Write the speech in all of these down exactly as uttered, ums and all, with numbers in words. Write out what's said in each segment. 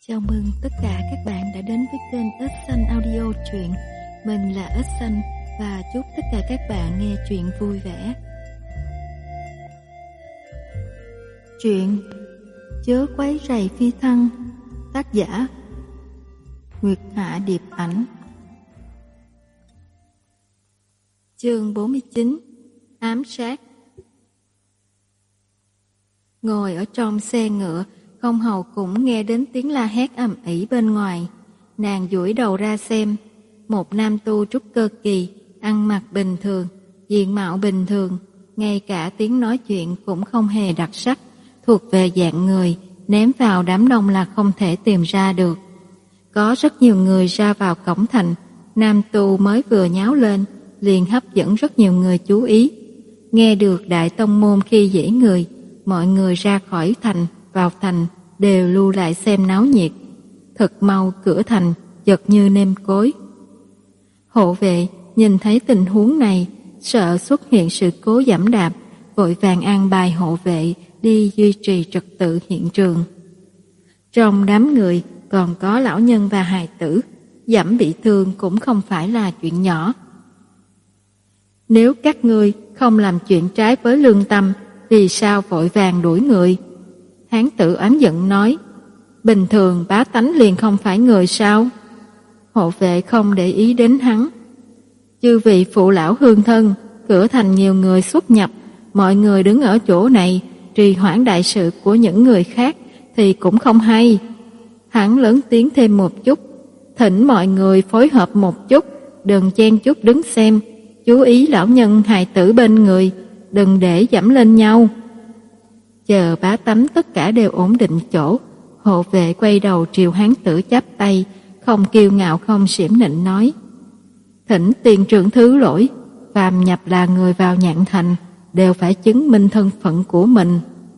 Chào mừng tất cả các bạn đã đến với kênh Ếch Xanh Audio truyện. Mình là Ếch Xanh và chúc tất cả các bạn nghe truyện vui vẻ. Truyện Chớ quấy rầy phi thăng, tác giả Nguyệt Hạ Điệp Ảnh. Chương bốn mươi chín. Ám sát. Ngồi ở trong xe ngựa, Không Hầu cũng nghe đến tiếng la hét ầm ĩ bên ngoài. Nàng duỗi đầu ra xem, một nam tu trúc cơ kỳ, ăn mặc bình thường, diện mạo bình thường, ngay cả tiếng nói chuyện cũng không hề đặc sắc, thuộc về dạng người ném vào đám đông là không thể tìm ra được. Có rất nhiều người ra vào cổng thành, nam tu mới vừa nháo lên, liền hấp dẫn rất nhiều người chú ý. Nghe được đại tông môn khi dễ người, mọi người ra khỏi thành, vào thành đều lưu lại xem náo nhiệt. Thật mau cửa thành chật như nêm cối. Hộ vệ nhìn thấy tình huống này, sợ xuất hiện sự cố giẫm đạp, vội vàng an bài hộ vệ đi duy trì trật tự hiện trường. Trong đám người còn có lão nhân và hài tử, giẫm bị thương cũng không phải là chuyện nhỏ. Nếu các ngươi không làm chuyện trái với lương tâm, vì sao vội vàng đuổi người? Hán tử oán giận nói, bình thường bá tánh liền không phải người sao? Hộ vệ không để ý đến hắn. Chư vị phụ lão hương thân, cửa thành nhiều người xuất nhập, mọi người đứng ở chỗ này, trì hoãn đại sự của những người khác thì cũng không hay. Hắn lớn tiếng thêm một chút, thỉnh mọi người phối hợp một chút, đừng chen chúc đứng xem, chú ý lão nhân hài tử bên người, đừng để giẫm lên nhau. Chờ bá tánh tất cả đều ổn định chỗ, hộ vệ quay đầu triều hán tử chắp tay, không kiêu ngạo không xiểm nịnh nói, thỉnh tiền trưởng thứ lỗi, phàm nhập là người vào nhạn thành đều phải chứng minh thân phận của mình.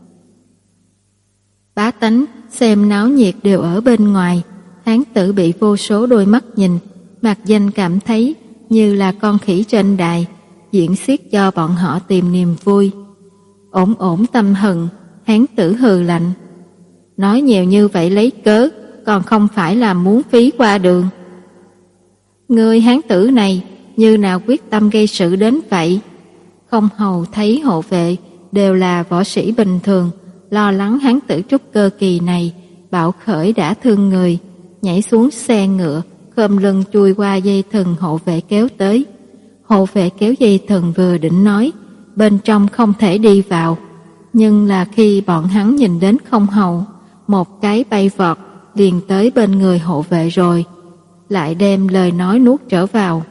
Bá tánh xem náo nhiệt đều ở bên ngoài, hán tử bị vô số đôi mắt nhìn, mặc danh cảm thấy như là con khỉ trên đài, diễn xiết cho bọn họ tìm niềm vui. Ổn ổn tâm hận, hán tử hừ lạnh, nói nhiều như vậy lấy cớ, còn không phải là muốn phí qua đường. Người hán tử này như nào quyết tâm gây sự đến vậy? Không Hầu thấy hộ vệ đều là võ sĩ bình thường, lo lắng hán tử trúc cơ kỳ này bạo khởi đã thương người, nhảy xuống xe ngựa, khom lưng chui qua dây thừng hộ vệ kéo tới. Hộ vệ kéo dây thừng vừa định nói, bên trong không thể đi vào, nhưng là khi bọn hắn nhìn đến Không Hầu, một cái bay vọt liền tới bên người hộ vệ rồi, lại đem lời nói nuốt trở vào.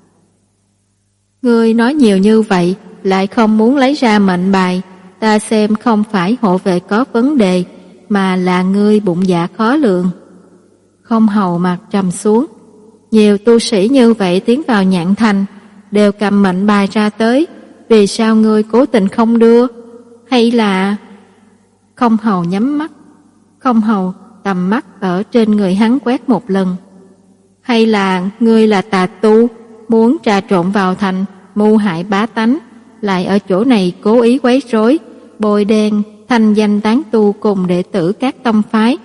Ngươi nói nhiều như vậy, lại không muốn lấy ra mệnh bài, ta xem không phải hộ vệ có vấn đề, mà là ngươi bụng dạ khó lường. Không Hầu mặt trầm xuống, nhiều tu sĩ như vậy tiến vào nhạn thành, đều cầm mệnh bài ra tới, vì sao ngươi cố tình không đưa? Hay là... Không Hầu nhắm mắt. Không Hầu tầm mắt ở trên người hắn quét một lần. Hay là ngươi là tà tu, muốn trà trộn vào thành, mưu hại bá tánh, lại ở chỗ này cố ý quấy rối, bôi đen thanh danh tán tu cùng đệ tử các tông phái?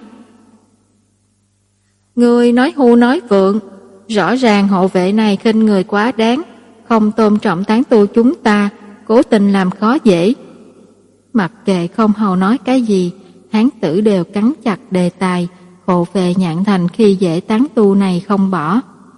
Ngươi nói hưu nói vượng, rõ ràng hộ vệ này khinh người quá đáng, không tôn trọng tán tu chúng ta, cố tình làm khó dễ. Mặc kệ Không Hầu nói cái gì, hán tử đều cắn chặt đề tài, hộ vệ nhạn thành khi dễ tán tu này không bỏ.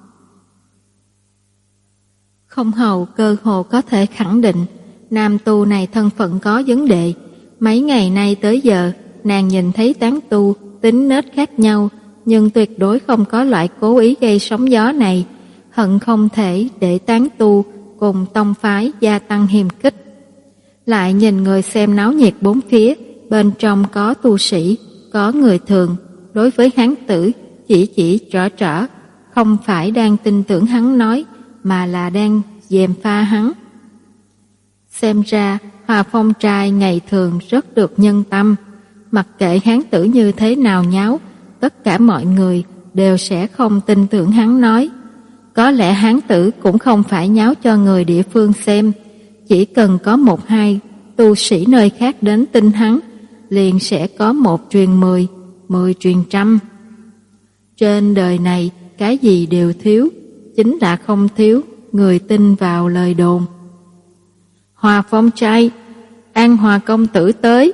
Không Hầu cơ hồ có thể khẳng định, nam tu này thân phận có vấn đề. Mấy ngày nay tới giờ, nàng nhìn thấy tán tu tính nết khác nhau, nhưng tuyệt đối không có loại cố ý gây sóng gió này, hận không thể để tán tu cùng tông phái gia tăng hiềm khích. Lại nhìn người xem náo nhiệt bốn phía, bên trong có tu sĩ, có người thường, đối với hán tử chỉ chỉ trỏ trỏ, không phải đang tin tưởng hắn nói, mà là đang gièm pha hắn. Xem ra Hòa Phong trai ngày thường rất được nhân tâm, mặc kệ hán tử như thế nào nháo, tất cả mọi người đều sẽ không tin tưởng hắn nói. Có lẽ hán tử cũng không phải nháo cho người địa phương xem, chỉ cần có một hai tu sĩ nơi khác đến tin hắn, liền sẽ có một truyền mười, mười truyền trăm. Trên đời này cái gì đều thiếu, chính là không thiếu người tin vào lời đồn. Hòa Phong trai, An Hòa công tử tới.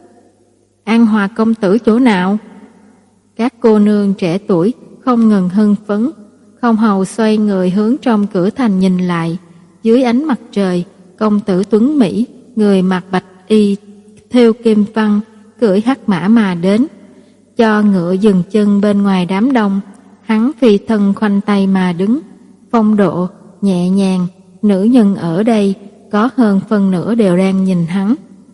An Hòa công tử chỗ nào? Các cô nương trẻ tuổi không ngừng hưng phấn. Không hầu xoay người hướng trong cửa thành nhìn lại. Dưới ánh mặt trời, công tử tuấn mỹ, người mặc bạch y thêu kim văn, cưỡi hắc mã mà đến. Cho ngựa dừng chân bên ngoài đám đông, hắn phi thân khoanh tay mà đứng, phong độ nhẹ nhàng. Nữ nhân ở đây có hơn phân nửa đều đang nhìn hắn.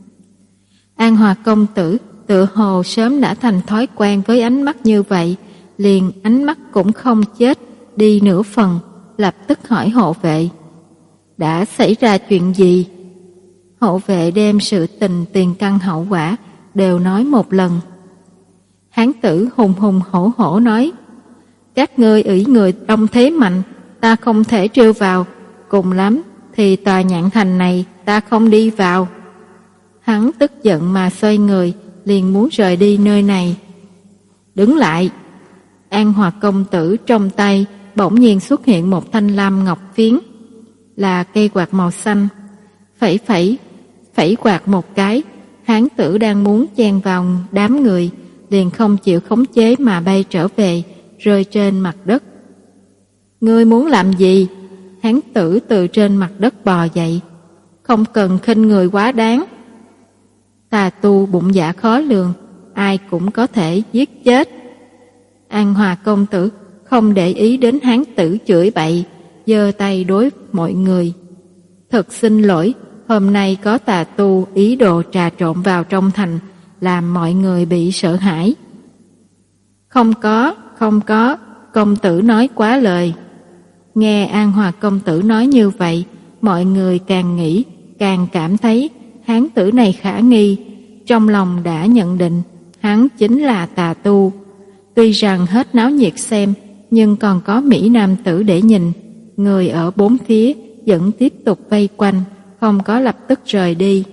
An Hòa công tử tựa hồ sớm đã thành thói quen với ánh mắt như vậy, liền ánh mắt cũng không chết đi nửa phần, lập tức hỏi hộ vệ: đã xảy ra chuyện gì? Hộ vệ đem sự tình tiền căn hậu quả đều nói một lần. Hán tử hùng hùng hổ hổ nói: các ngươi ủy người đông thế mạnh, ta không thể trêu vào, cùng lắm thì tòa nhạn thành này ta không đi vào. Hắn tức giận mà xoay người, liền muốn rời đi nơi này. Đứng lại! An Hòa công tử trong tay bỗng nhiên xuất hiện một thanh lam ngọc phiến, là cây quạt màu xanh. Phẩy phẩy, phẩy quạt một cái, hán tử đang muốn chen vào đám người, liền không chịu khống chế mà bay trở về, rơi trên mặt đất. Ngươi muốn làm gì? Hán tử từ trên mặt đất bò dậy. Không cần khinh người quá đáng. Tà tu bụng dạ khó lường, ai cũng có thể giết chết. An Hòa công tử không để ý đến hán tử chửi bậy, giơ tay đối mọi người. Thật xin lỗi, hôm nay có tà tu ý đồ trà trộn vào trong thành, làm mọi người bị sợ hãi. Không có, không có, công tử nói quá lời. Nghe An Hòa công tử nói như vậy, mọi người càng nghĩ, càng cảm thấy hán tử này khả nghi, trong lòng đã nhận định hắn chính là tà tu. Tuy rằng hết náo nhiệt xem, nhưng còn có mỹ nam tử để nhìn, người ở bốn phía vẫn tiếp tục vây quanh, không có lập tức rời đi.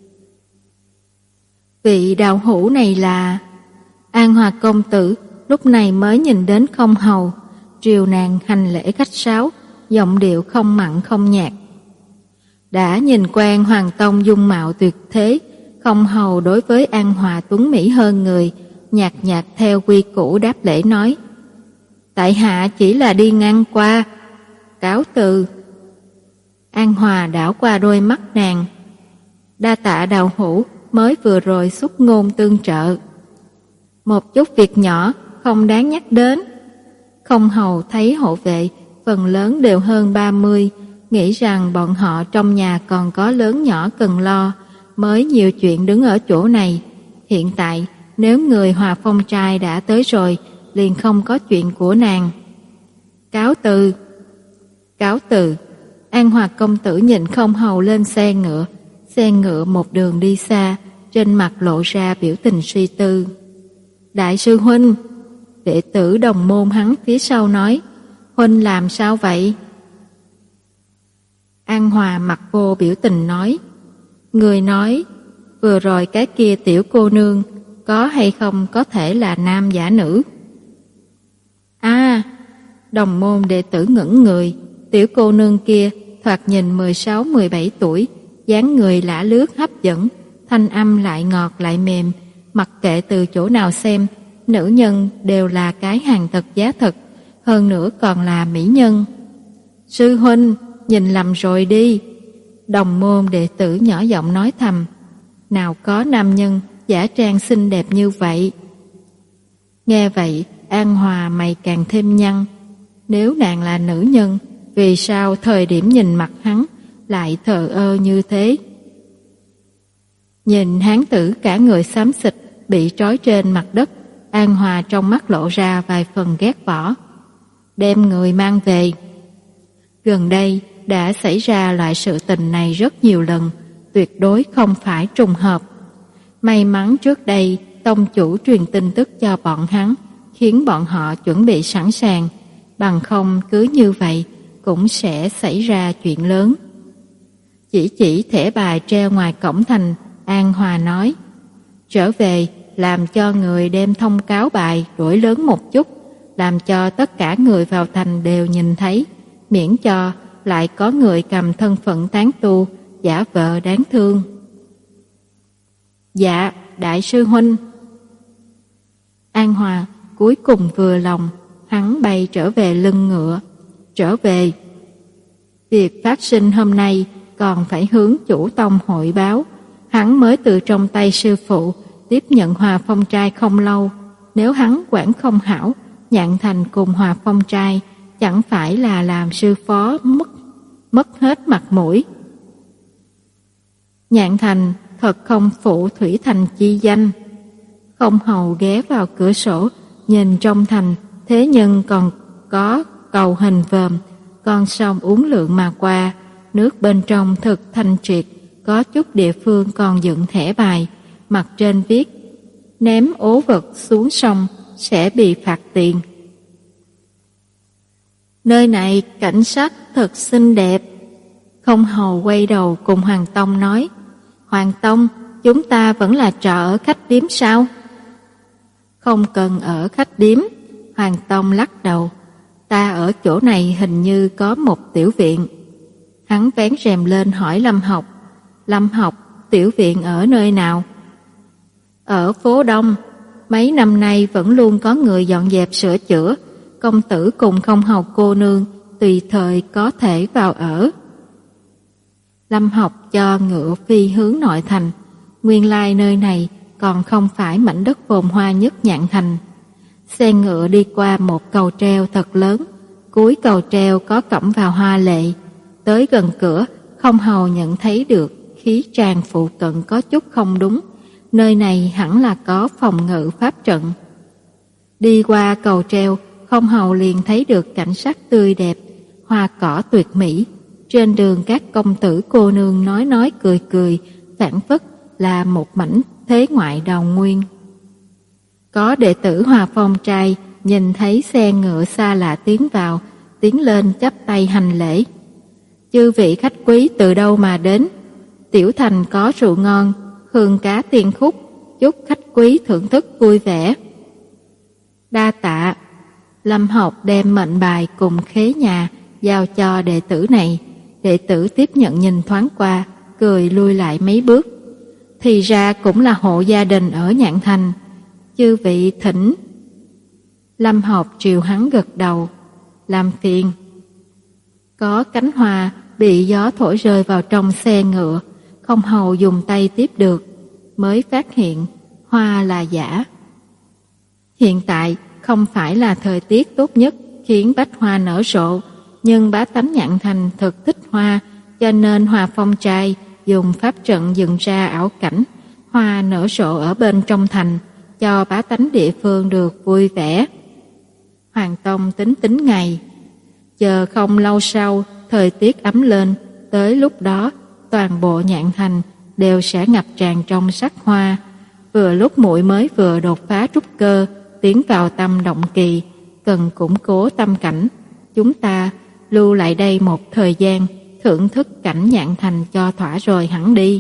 Vị đạo hữu này là... An Hòa công tử lúc này mới nhìn đến Không hầu, triều nàng hành lễ khách sáo, giọng điệu không mặn không nhạt. Đã nhìn quen Hoàng tông dung mạo tuyệt thế, Không hầu đối với An Hòa tuấn mỹ hơn người, nhạt nhạt theo quy củ đáp lễ nói: tại hạ chỉ là đi ngang qua, cáo từ. An Hòa đảo qua đôi mắt nàng: đa tạ đạo hữu mới vừa rồi xuất ngôn tương trợ. Một chút việc nhỏ không đáng nhắc đến. Không hầu thấy hộ vệ phần lớn đều hơn ba mươi, nghĩ rằng bọn họ trong nhà còn có lớn nhỏ cần lo, mới nhiều chuyện đứng ở chỗ này. Hiện tại nếu người Hòa Phong trai đã tới rồi, liền không có chuyện của nàng. Cáo từ. Cáo từ. An Hòa công tử nhìn Không hầu lên xe ngựa, xe ngựa một đường đi xa, trên mặt lộ ra biểu tình suy tư. Đại sư huynh. Đệ tử đồng môn hắn phía sau nói: huynh làm sao vậy? An Hòa mặt vô biểu tình nói: người nói vừa rồi cái kia tiểu cô nương có hay không có thể là nam giả nữ? À, đồng môn đệ tử ngẩn người. Tiểu cô nương kia thoạt nhìn mười sáu mười bảy tuổi, dáng người lả lướt hấp dẫn, thanh âm lại ngọt lại mềm, mặc kệ từ chỗ nào xem, nữ nhân đều là cái hàng thật giá thật, hơn nữa còn là mỹ nhân. Sư huynh, nhìn lầm rồi đi. Đồng môn đệ tử nhỏ giọng nói thầm: nào có nam nhân giả trang xinh đẹp như vậy. Nghe vậy, An Hòa mày càng thêm nhăn. Nếu nàng là nữ nhân, vì sao thời điểm nhìn mặt hắn lại thờ ơ như thế? Nhìn hán tử cả người xám xịt bị trói trên mặt đất, An Hòa trong mắt lộ ra vài phần ghét bỏ. Đem người mang về. Gần đây đã xảy ra loại sự tình này rất nhiều lần, tuyệt đối không phải trùng hợp. May mắn trước đây tông chủ truyền tin tức cho bọn hắn, khiến bọn họ chuẩn bị sẵn sàng, bằng không cứ như vậy cũng sẽ xảy ra chuyện lớn. Chỉ chỉ thẻ bài treo ngoài cổng thành, An Hòa nói: trở về làm cho người đem thông cáo bài đổi lớn một chút, làm cho tất cả người vào thành đều nhìn thấy, miễn cho lại có người cầm thân phận tán tu, giả vờ đáng thương. Dạ, đại sư huynh. An Hòa cuối cùng vừa lòng, hắn bay trở về lưng ngựa, trở về. Việc phát sinh hôm nay còn phải hướng chủ tông hội báo, hắn mới từ trong tay sư phụ tiếp nhận Hòa Phong trai không lâu, nếu hắn quản không hảo, Nhạn Thành cùng Hòa Phong trai chẳng phải là làm sư phó mất mất hết mặt mũi. Nhạn Thành thật không phụ thủy thành chi danh. Không hầu ghé vào cửa sổ, nhìn trong thành, thế nhưng còn có cầu hình vòm, con sông uốn lượn mà qua, nước bên trong thực thanh triệt, có chút địa phương còn dựng thẻ bài, mặt trên viết: ném ố vật xuống sông sẽ bị phạt tiền. Nơi này cảnh sắc thật xinh đẹp. Không hầu quay đầu cùng Hoàng Tông nói: Hoàng Tông, chúng ta vẫn là trọ ở khách điếm sao? Không cần ở khách điếm. Hoàng Tông lắc đầu: ta ở chỗ này hình như có một tiểu viện. Hắn vén rèm lên hỏi Lâm Học: Lâm Học, tiểu viện ở nơi nào? Ở phố Đông. Mấy năm nay vẫn luôn có người dọn dẹp sửa chữa, công tử cùng Không hầu cô nương tùy thời có thể vào ở. Lâm Học cho ngựa phi hướng nội thành. Nguyên lai nơi này còn không phải mảnh đất phồn hoa nhất Nhạn Thành. Xe ngựa đi qua một cầu treo thật lớn, cuối cầu treo có cổng vào hoa lệ. Tới gần cửa, Không hầu nhận thấy được khí tràng phụ cận có chút không đúng. Nơi này hẳn là có phòng ngự pháp trận. Đi qua cầu treo, Không hầu liền thấy được cảnh sắc tươi đẹp, hoa cỏ tuyệt mỹ. Trên đường các công tử cô nương nói nói cười cười, phảng phất là một mảnh thế ngoại đào nguyên. Có đệ tử Hòa Phong trai nhìn thấy xe ngựa xa lạ tiến vào, tiến lên chắp tay hành lễ. Chư vị khách quý từ đâu mà đến? Tiểu thành có rượu ngon, hương cá tiên khúc, chúc khách quý thưởng thức vui vẻ. Đa tạ. Lâm Học đem mệnh bài cùng khế nhà giao cho đệ tử này. Đệ tử tiếp nhận nhìn thoáng qua, cười lui lại mấy bước. Thì ra cũng là hộ gia đình ở Nhạn Thành. Chư vị thỉnh. Lâm Học triều hắn gật đầu. Làm phiền. Có cánh hoa bị gió thổi rơi vào trong xe ngựa, Không hầu dùng tay tiếp được, mới phát hiện hoa là giả. Hiện tại không phải là thời tiết tốt nhất khiến bách hoa nở rộ, nhưng bá tánh Nhạn Thành thực thích hoa, cho nên Hòa Phong trai dùng pháp trận dựng ra ảo cảnh hoa nở rộ ở bên trong thành, cho bá tánh địa phương được vui vẻ. Hoàng Tông tính tính ngày, chờ không lâu sau thời tiết ấm lên, tới lúc đó toàn bộ Nhạn Thành đều sẽ ngập tràn trong sắc hoa. Vừa lúc muội mới vừa đột phá trúc cơ, tiến vào tâm động kỳ, cần củng cố tâm cảnh. Chúng ta lưu lại đây một thời gian, thưởng thức cảnh Nhạn Thành cho thỏa rồi hẳn đi.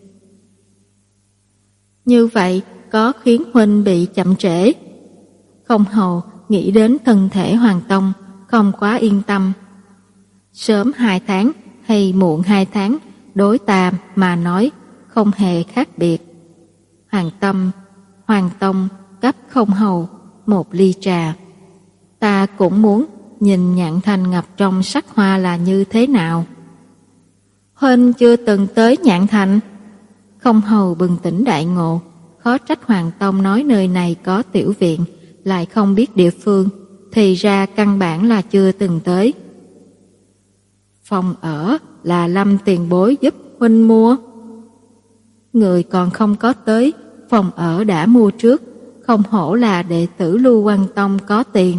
Như vậy có khiến huynh bị chậm trễ? Không hầu nghĩ đến thân thể Hoàng Tông, không quá yên tâm. Sớm hai tháng hay muộn hai tháng, đối ta mà nói không hề khác biệt. Hoàng Tâm, Hoàng Tông cấp Không hầu một ly trà. Ta cũng muốn nhìn Nhạn Thành ngập trong sắc hoa là như thế nào. Huynh chưa từng tới Nhạn Thành. Không hầu bừng tỉnh đại ngộ, khó trách Hoàng Tông nói nơi này có tiểu viện, lại không biết địa phương, thì ra căn bản là chưa từng tới. Phòng ở là Lâm tiền bối giúp huynh mua. Người còn không có tới, phòng ở đã mua trước, không hổ là đệ tử Lưu Quan Tông có tiền.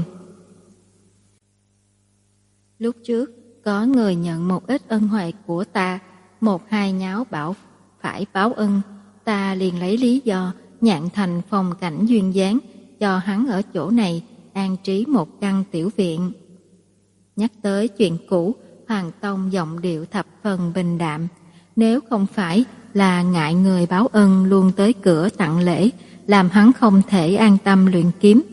Lúc trước có người nhận một ít ân huệ của ta, một hai nháo bảo phải báo ân, ta liền lấy lý do Nhạn Thành phong cảnh duyên dáng, cho hắn ở chỗ này an trí một căn tiểu viện. Nhắc tới chuyện cũ, Hoàng Tông giọng điệu thập phần bình đạm. Nếu không phải là ngại người báo ân luôn tới cửa tặng lễ, làm hắn không thể an tâm luyện kiếm, hắn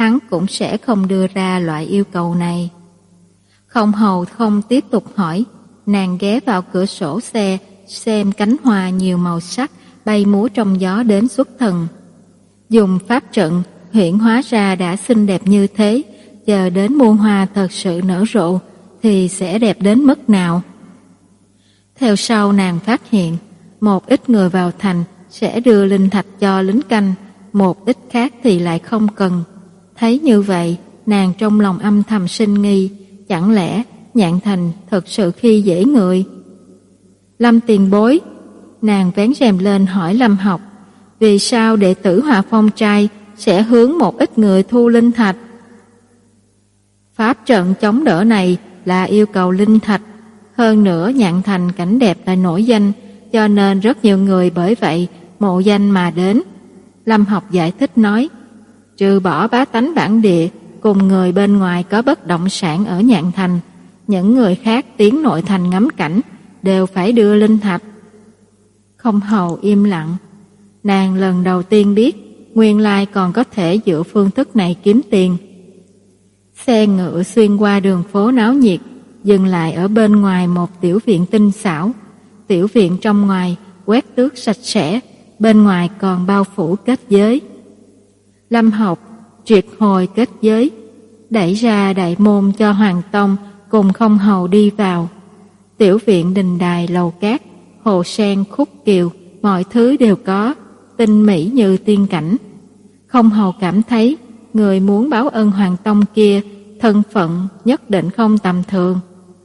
hắn cũng sẽ không đưa ra loại yêu cầu này. Không hầu không tiếp tục hỏi, nàng ghé vào cửa sổ xe xem cánh hoa nhiều màu sắc bay múa trong gió đến xuất thần. Dùng pháp trận huyễn hóa ra đã xinh đẹp như thế, chờ đến muôn hoa thật sự nở rộ thì sẽ đẹp đến mức nào. Theo sau nàng phát hiện, một ít người vào thành sẽ đưa linh thạch cho lính canh, một ít khác thì lại không cần. Thấy như vậy, nàng trong lòng âm thầm sinh nghi, chẳng lẽ Nhạn Thành thật sự khi dễ người? Lâm tiền bối, nàng vén rèm lên hỏi Lâm Học, vì sao đệ tử Hòa Phong trai sẽ hướng một ít người thu linh thạch? Pháp trận chống đỡ này là yêu cầu linh thạch, hơn nữa Nhạn Thành cảnh đẹp là nổi danh, cho nên rất nhiều người bởi vậy mộ danh mà đến. Lâm Học giải thích nói, trừ bỏ bá tánh bản địa cùng người bên ngoài có bất động sản ở Nhạn Thành, những người khác tiến nội thành ngắm cảnh đều phải đưa linh thạch. Không hầu im lặng, nàng lần đầu tiên biết nguyên lai còn có thể dựa phương thức này kiếm tiền. Xe ngựa xuyên qua đường phố náo nhiệt, dừng lại ở bên ngoài một tiểu viện tinh xảo. Tiểu viện trong ngoài quét tước sạch sẽ, bên ngoài còn bao phủ kết giới. Lâm Học triệt hồi kết giới, đẩy ra đại môn cho Hoàng Tông cùng Không hầu đi vào. Tiểu viện đình đài lầu cát, hồ sen khúc kiều, mọi thứ đều có, tinh mỹ như tiên cảnh. Không hầu cảm thấy người muốn báo ân Hoàng Tông kia thân phận nhất định không tầm thường.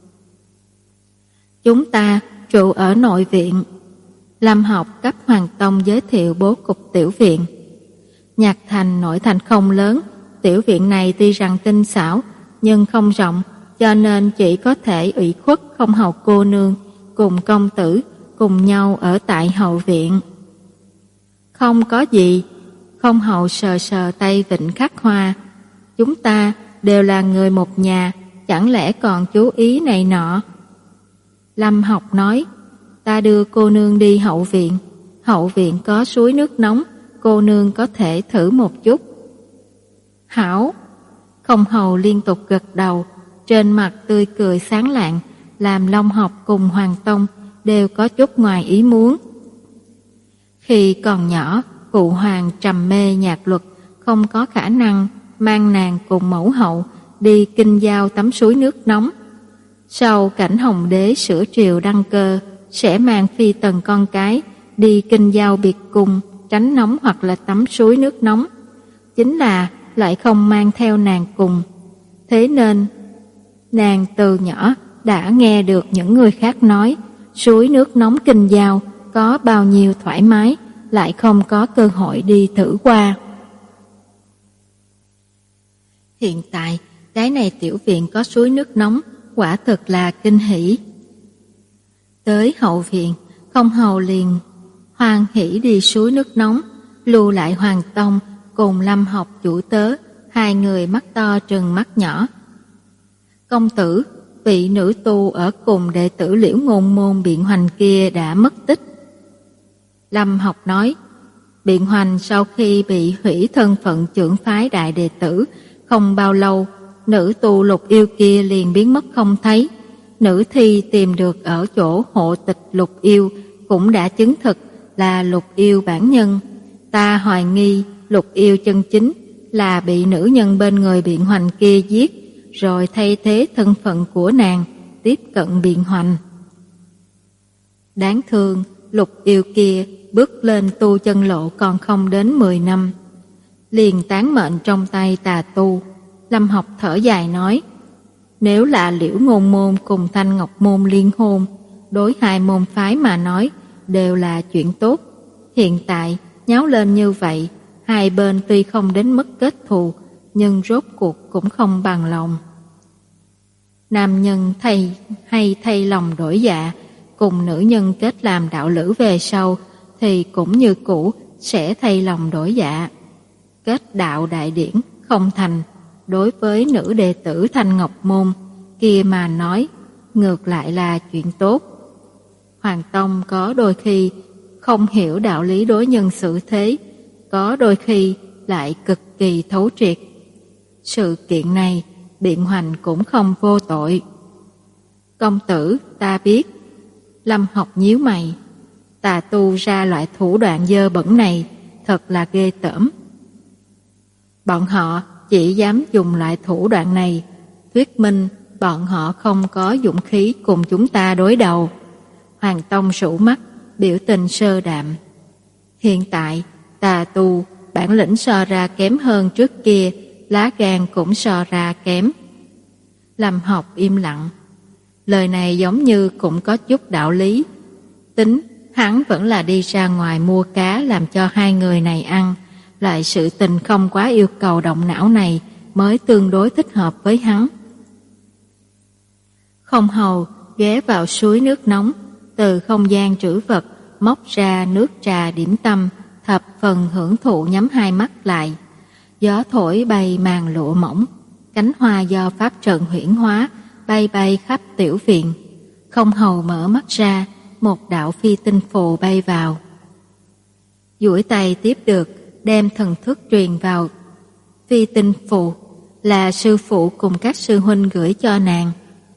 Chúng ta trụ ở nội viện. Lâm Học cấp Hoàng Tông giới thiệu bố cục tiểu viện. Nhạc thành nội thành không lớn, tiểu viện này tuy rằng tinh xảo nhưng không rộng, cho nên chỉ có thể ủy khuất Không hầu cô nương cùng công tử cùng nhau ở tại hậu viện. Không có gì. Không hầu sờ sờ tay vịnh khắc hoa. Chúng ta đều là người một nhà, chẳng lẽ còn chú ý này nọ? Lâm Học nói, ta đưa cô nương đi hậu viện. Hậu viện có suối nước nóng, cô nương có thể thử một chút. Hảo. Không hầu liên tục gật đầu, trên mặt tươi cười sáng lạng, làm Long Học cùng Hoàng Tông đều có chút ngoài ý muốn. Khi còn nhỏ, cụ Hoàng trầm mê nhạc luật, không có khả năng mang nàng cùng mẫu hậu đi kinh giao tắm suối nước nóng. Sau cảnh Hồng đế sửa triều đăng cơ, sẽ mang phi tần con cái đi kinh giao biệt cung, tránh nóng hoặc là tắm suối nước nóng. Chính là lại không mang theo nàng cùng. Thế nên, nàng từ nhỏ đã nghe được những người khác nói suối nước nóng kinh giao có bao nhiêu thoải mái, lại không có cơ hội đi thử qua. Hiện tại, cái này tiểu viện có suối nước nóng, quả thực là kinh hỉ. Tới hậu viện, Không hầu liền hoan hỉ đi suối nước nóng, lưu lại Hoàng Tông cùng Lâm Học chủ tớ, hai người mắt to trừng mắt nhỏ. Công tử, vị nữ tu ở cùng đệ tử Liễu Ngôn Môn Biện Hoành kia đã mất tích. Lâm Học nói, Biện Hoành sau khi bị hủy thân phận trưởng phái đại đệ tử, không bao lâu, nữ tu Lục Yêu kia liền biến mất không thấy. Nữ thi tìm được ở chỗ hộ tịch Lục Yêu cũng đã chứng thực là Lục Yêu bản nhân. Ta hoài nghi Lục Yêu chân chính là bị nữ nhân bên người Biện Hoành kia giết, rồi thay thế thân phận của nàng tiếp cận Biện Hoành. Đáng thương, Lục Yêu kia bước lên tu chân lộ còn không đến mười năm, liền tán mệnh trong tay tà tu. Lâm Học thở dài nói, nếu là Liễu Ngôn Môn cùng Thanh Ngọc Môn liên hôn, đối hai môn phái mà nói đều là chuyện tốt. Hiện tại nháo lên như vậy, hai bên tuy không đến mức kết thù, nhưng rốt cuộc cũng không bằng lòng. Nam nhân thay hay thay lòng đổi dạ, cùng nữ nhân kết làm đạo lữ về sau thì cũng như cũ sẽ thay lòng đổi dạ. Kết đạo đại điển không thành, đối với nữ đệ tử Thanh Ngọc Môn kia mà nói, ngược lại là chuyện tốt. Hoàng Tông có đôi khi không hiểu đạo lý đối nhân xử thế, có đôi khi lại cực kỳ thấu triệt. Sự kiện này, biện hoành cũng không vô tội. Công tử, ta biết. Lâm Học nhíu mày. Tà tu ra loại thủ đoạn dơ bẩn này, thật là ghê tởm. Bọn họ chỉ dám dùng loại thủ đoạn này, thuyết minh bọn họ không có dũng khí cùng chúng ta đối đầu. Hoàng Tông rũ mắt, biểu tình sơ đạm. Hiện tại, tà tu, bản lĩnh so ra kém hơn trước kia, lá gan cũng so ra kém. Lâm Học im lặng. Lời này giống như cũng có chút đạo lý. Tính, hắn vẫn là đi ra ngoài mua cá làm cho hai người này ăn, lại sự tình không quá yêu cầu động não này mới tương đối thích hợp với hắn. Không hầu ghé vào suối nước nóng, từ không gian trữ vật móc ra nước trà điểm tâm, thập phần hưởng thụ nhắm hai mắt lại. Gió thổi bay màn lụa mỏng, cánh hoa do pháp trận huyễn hóa bay bay khắp tiểu viện. Không hầu mở mắt ra, một đạo phi tinh phù bay vào. Duỗi tay tiếp được, đem thần thức truyền vào. Phi tinh phù là sư phụ cùng các sư huynh gửi cho nàng.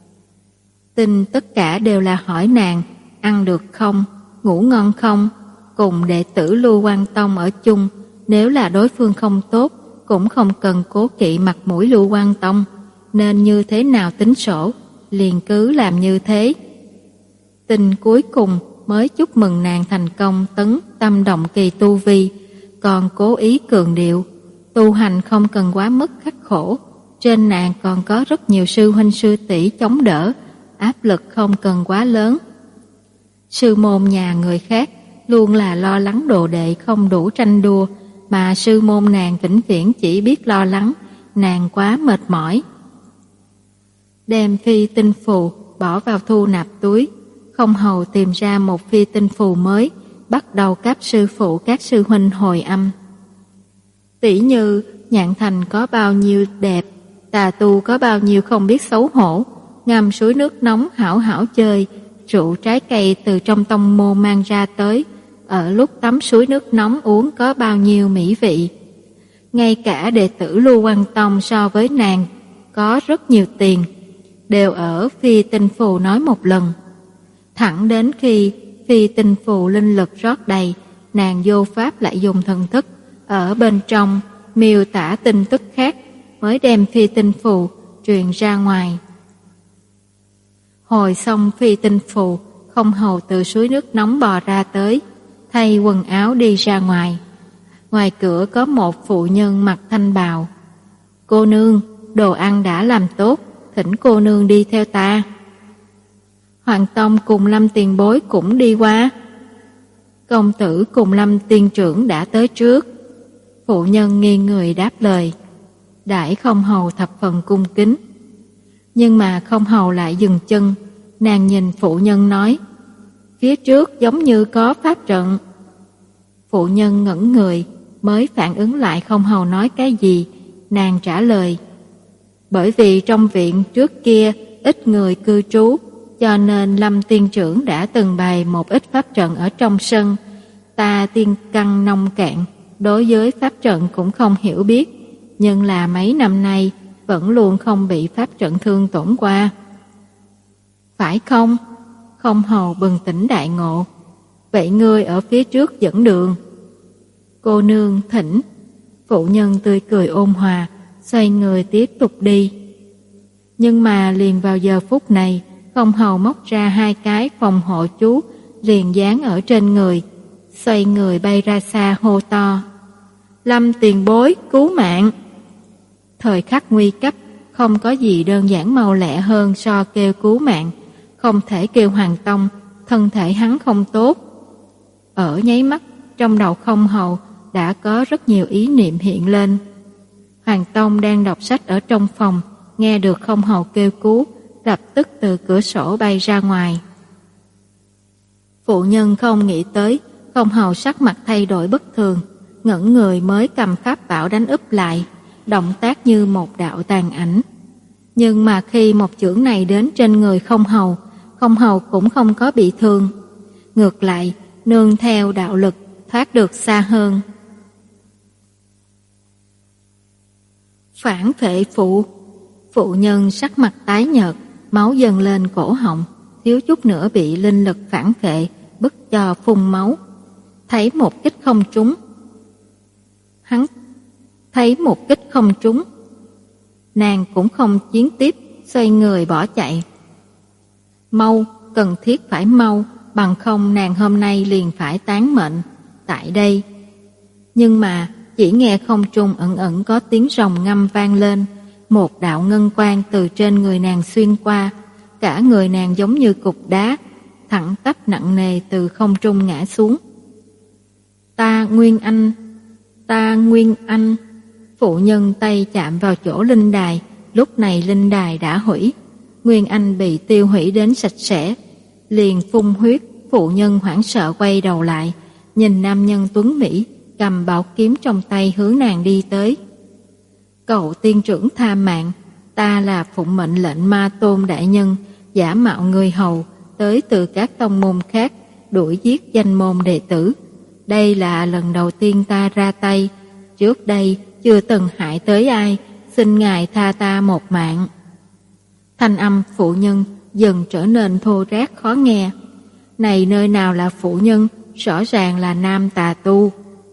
Tin tất cả đều là hỏi nàng ăn được không, ngủ ngon không, cùng đệ tử Lưu Quan Tông ở chung, nếu là đối phương không tốt cũng không cần cố kỵ mặt mũi Lưu Quan Tông, nên như thế nào tính sổ, liền cứ làm như thế. Tin cuối cùng mới chúc mừng nàng thành công tấn tâm động kỳ tu vi, còn cố ý cường điệu, tu hành không cần quá mức khắc khổ, trên nàng còn có rất nhiều sư huynh sư tỷ chống đỡ, áp lực không cần quá lớn. Sư môn nhà người khác luôn là lo lắng đồ đệ không đủ tranh đua, mà sư môn nàng vĩnh viễn chỉ biết lo lắng nàng quá mệt mỏi. Đem phi tinh phù bỏ vào thu nạp túi, không hầu tìm ra một phi tinh phù mới, bắt đầu cấp sư phụ các sư huynh hồi âm. Tỷ như Nhạn Thành có bao nhiêu đẹp, tà tu có bao nhiêu không biết xấu hổ, ngâm suối nước nóng hảo hảo chơi, rượu trái cây từ trong tông môn mang ra tới, ở lúc tắm suối nước nóng uống có bao nhiêu mỹ vị. Ngay cả đệ tử Lưu Quan Tông so với nàng có rất nhiều tiền, đều ở phi tinh phù nói một lần. Thẳng đến khi phi tinh phù linh lực rót đầy, nàng vô pháp lại dùng thần thức ở bên trong miêu tả tin tức khác, mới đem phi tinh phù truyền ra ngoài. Hồi xong phi tinh phù, không hầu từ suối nước nóng bò ra tới, thay quần áo đi ra ngoài. Ngoài cửa có một phụ nhân mặc thanh bào. Cô nương, đồ ăn đã làm tốt, thỉnh cô nương đi theo ta. Hoàng Tông cùng Lâm tiền bối cũng đi qua. Công tử cùng Lâm tiên trưởng đã tới trước. Phụ nhân nghiêng người đáp lời. Đãi không hầu thập phần cung kính. Nhưng mà không hầu lại dừng chân, nàng nhìn phụ nhân nói, phía trước giống như có pháp trận. Phụ nhân ngẩn người, mới phản ứng lại không hầu nói cái gì, nàng trả lời, bởi vì trong viện trước kia ít người cư trú, cho nên Lâm tiên trưởng đã từng bày một ít pháp trận ở trong sân. Ta tiên căn nông cạn, đối với pháp trận cũng không hiểu biết, nhưng là mấy năm nay vẫn luôn không bị pháp trận thương tổn qua. Phải không? Không hầu bừng tỉnh đại ngộ. Vậy ngươi ở phía trước dẫn đường. Cô nương thỉnh. Phụ nhân tươi cười ôn hòa, xoay người tiếp tục đi. Nhưng mà liền vào giờ phút này, không hầu móc ra hai cái phòng hộ chú, liền dán ở trên người, xoay người bay ra xa hô to. Lâm tiền bối, cứu mạng! Thời khắc nguy cấp, không có gì đơn giản mau lẹ hơn so kêu cứu mạng, không thể kêu Hoàng Tông, thân thể hắn không tốt. Ở nháy mắt, trong đầu không hầu đã có rất nhiều ý niệm hiện lên. Hoàng Tông đang đọc sách ở trong phòng, nghe được không hầu kêu cứu, lập tức từ cửa sổ bay ra ngoài. Phụ nhân không nghĩ tới, không hầu sắc mặt thay đổi bất thường, ngẩn người mới cầm pháp bảo đánh úp lại, động tác như một đạo tàn ảnh. Nhưng mà khi một chưởng này đến trên người không hầu, không hầu cũng không có bị thương. Ngược lại, nương theo đạo lực thoát được xa hơn. Phản phệ phụ. Phụ nhân sắc mặt tái nhợt, máu dâng lên cổ họng, thiếu chút nữa bị linh lực phản phệ bức cho phun máu. Thấy một kích không trúng, hắn thấy một kích không trúng, nàng cũng không chiến tiếp, xoay người bỏ chạy. Mau, cần thiết phải mau, bằng không nàng hôm nay liền phải tán mệnh tại đây. Nhưng mà chỉ nghe không trung ẩn ẩn có tiếng rồng ngâm vang lên, một đạo ngân quang từ trên người nàng xuyên qua, cả người nàng giống như cục đá, thẳng tắp nặng nề từ không trung ngã xuống. Ta Nguyên Anh, ta Nguyên Anh. Phụ nhân tay chạm vào chỗ linh đài, lúc này linh đài đã hủy, Nguyên Anh bị tiêu hủy đến sạch sẽ, liền phun huyết. Phụ nhân hoảng sợ quay đầu lại, nhìn nam nhân tuấn mỹ cầm bảo kiếm trong tay hướng nàng đi tới. Cậu tiên trưởng tha mạng, ta là phụng mệnh lệnh Ma Tôn đại nhân, giả mạo người hầu tới từ các tông môn khác đuổi giết danh môn đệ tử. Đây là lần đầu tiên ta ra tay, trước đây chưa từng hại tới ai, xin ngài tha ta một mạng. Thanh âm phụ nhân dần trở nên thô ráp khó nghe. Này nơi nào là phụ nhân, rõ ràng là nam tà tu.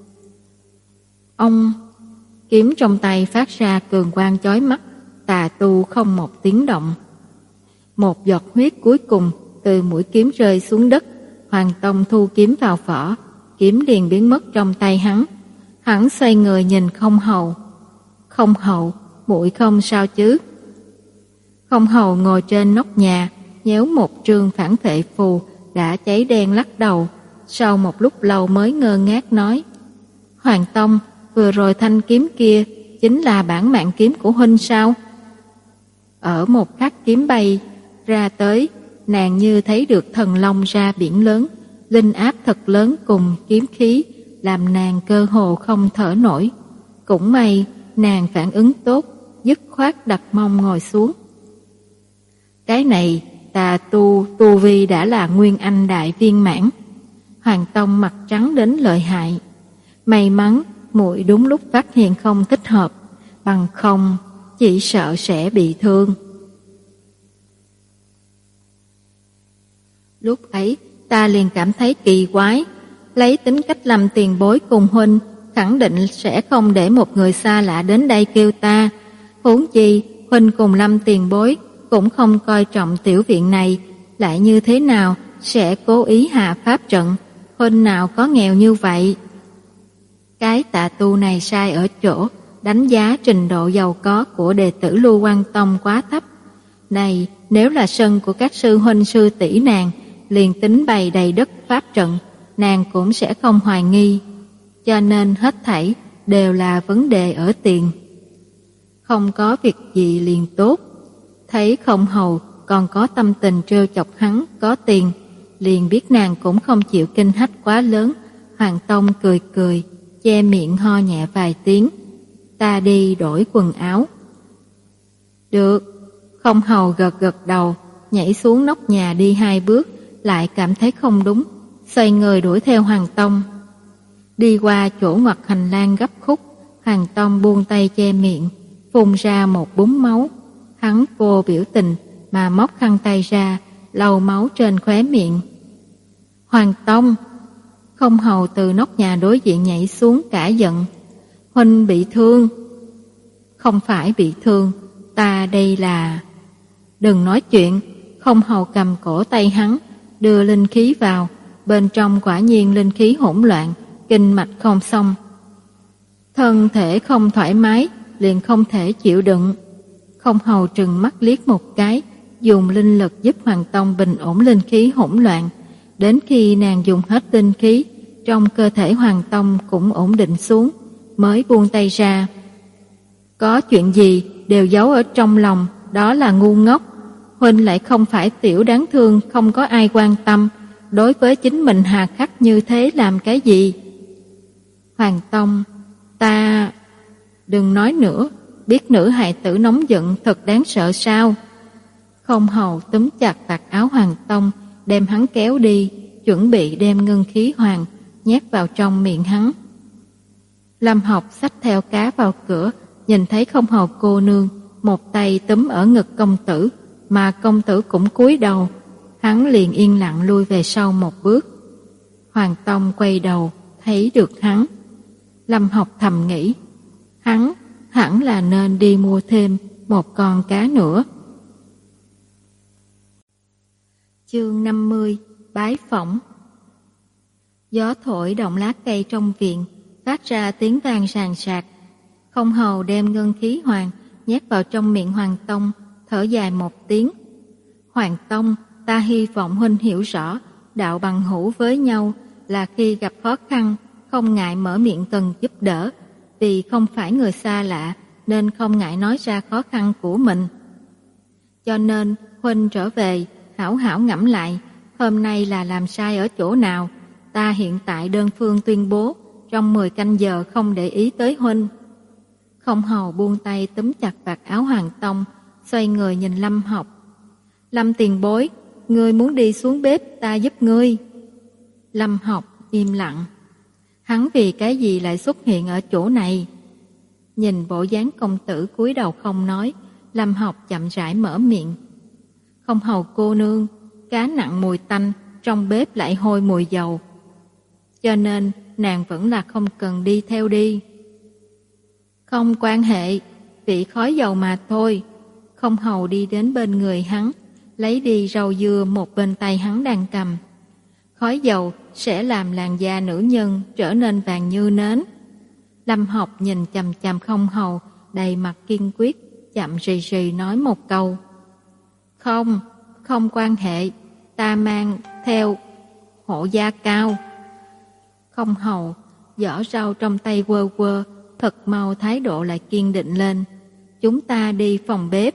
Ông kiếm trong tay phát ra cường quang chói mắt, tà tu không một tiếng động. Một giọt huyết cuối cùng từ mũi kiếm rơi xuống đất, Hoàng Tông thu kiếm vào vỏ, kiếm liền biến mất trong tay hắn. Hắn xoay người nhìn Không Hầu. Không Hầu, muội không sao chứ? Không Hầu ngồi trên nóc nhà, nhéo một trương phản phệ phù đã cháy đen lắc đầu, sau một lúc lâu mới ngơ ngác nói: Hoàng Tông, vừa rồi thanh kiếm kia chính là bản mạng kiếm của huynh sao? Ở một khắc kiếm bay ra tới, nàng như thấy được thần long ra biển lớn, linh áp thật lớn cùng kiếm khí làm nàng cơ hồ không thở nổi. Cũng may nàng phản ứng tốt, dứt khoát đặt mông ngồi xuống. Cái này tà tu tu vi đã là Nguyên Anh đại viên mãn. Hoàng Tông mặt trắng đến lợi hại. May mắn muội đúng lúc phát hiện không thích hợp, bằng không chỉ sợ sẽ bị thương. Lúc ấy ta liền cảm thấy kỳ quái, lấy tính cách làm tiền bối cùng huynh, khẳng định sẽ không để một người xa lạ đến đây kêu ta. Huống chi huynh cùng Lâm tiền bối cũng không coi trọng tiểu viện này, lại như thế nào sẽ cố ý hạ pháp trận, huynh nào có nghèo như vậy. Cái tà tu này sai ở chỗ đánh giá trình độ giàu có của đệ tử Lưu Quang Tông quá thấp. Này, nếu là sân của các sư huynh sư tỷ nàng, liền tính bày đầy đất pháp trận, nàng cũng sẽ không hoài nghi. Cho nên hết thảy đều là vấn đề ở tiền. Không có việc gì liền tốt. Thấy Không Hầu còn có tâm tình trêu chọc hắn có tiền, liền biết nàng cũng không chịu kinh hách quá lớn. Hoàng Tông cười cười, che miệng ho nhẹ vài tiếng. Ta đi đổi quần áo. Được. Không Hầu gật gật đầu, nhảy xuống nóc nhà đi hai bước, lại cảm thấy không đúng, xoay người đuổi theo Hoàng Tông. Đi qua chỗ ngoặt hành lang gấp khúc, Hoàng Tông buông tay che miệng, phun ra một búng máu. Hắn vô biểu tình mà móc khăn tay ra, lau máu trên khóe miệng. Hoàng Tông! Không Hầu từ nóc nhà đối diện nhảy xuống cả giận. Huynh bị thương. Không phải bị thương, ta đây là... Đừng nói chuyện. Không Hầu cầm cổ tay hắn, đưa linh khí vào. Bên trong quả nhiên linh khí hỗn loạn, kinh mạch không xong. Thân thể không thoải mái, liền không thể chịu đựng. Không Hầu trừng mắt liếc một cái, dùng linh lực giúp Hoàng Tông bình ổn linh khí hỗn loạn. Đến khi nàng dùng hết linh khí, trong cơ thể Hoàng Tông cũng ổn định xuống, mới buông tay ra. Có chuyện gì đều giấu ở trong lòng, đó là ngu ngốc. Huynh lại không phải tiểu đáng thương, không có ai quan tâm, đối với chính mình hà khắc như thế làm cái gì? Hoàng Tông, ta... Đừng nói nữa, biết nữ hài tử nóng giận thật đáng sợ sao? Không Hầu túm chặt vạt áo Hoàng Tông, đem hắn kéo đi, chuẩn bị đem ngân khí hoàng nhét vào trong miệng hắn. Lâm Học xách theo cá vào cửa, nhìn thấy Không Hầu cô nương một tay túm ở ngực công tử, mà công tử cũng cúi đầu, hắn liền yên lặng lui về sau một bước. Hoàng Tông quay đầu, thấy được hắn. Lâm Học thầm nghĩ, hắn hẳn là nên đi mua thêm một con cá nữa. Chương năm mươi. Bái phỏng. Gió thổi động lá cây trong viện, phát ra tiếng vang sàn sạc. Không Hầu đem ngân khí hoàng nhét vào trong miệng Hoàng Tông, thở dài một tiếng. Hoàng Tông, ta hy vọng huynh hiểu rõ, đạo bằng hữu với nhau là khi gặp khó khăn, không ngại mở miệng cần giúp đỡ, vì không phải người xa lạ, nên không ngại nói ra khó khăn của mình. Cho nên, huynh trở về, hảo hảo ngẫm lại, hôm nay là làm sai ở chỗ nào, ta hiện tại đơn phương tuyên bố, trong mười canh giờ không để ý tới huynh. Không Hầu buông tay túm chặt vạt áo Hoàng Tông, xoay người nhìn Lâm Học. Lâm tiền bối, ngươi muốn đi xuống bếp, ta giúp ngươi. Lâm Học im lặng. Hắn vì cái gì lại xuất hiện ở chỗ này? Nhìn bộ dáng công tử cúi đầu không nói, Lâm Học chậm rãi mở miệng. Không Hầu cô nương, cá nặng mùi tanh, trong bếp lại hôi mùi dầu. Cho nên nàng vẫn là không cần đi theo đi. Không quan hệ, vị khói dầu mà thôi. Không Hầu đi đến bên người hắn, lấy đi rau dưa một bên tay hắn đang cầm. Khói dầu sẽ làm làn da nữ nhân trở nên vàng như nến. Lâm Học nhìn chằm chằm Không Hầu, đầy mặt kiên quyết, chậm rì rì nói một câu. Không, không quan hệ, ta mang theo hộ gia cao. Không Hầu, giỏ rau trong tay quơ quơ, thật mau thái độ lại kiên định lên. Chúng ta đi phòng bếp.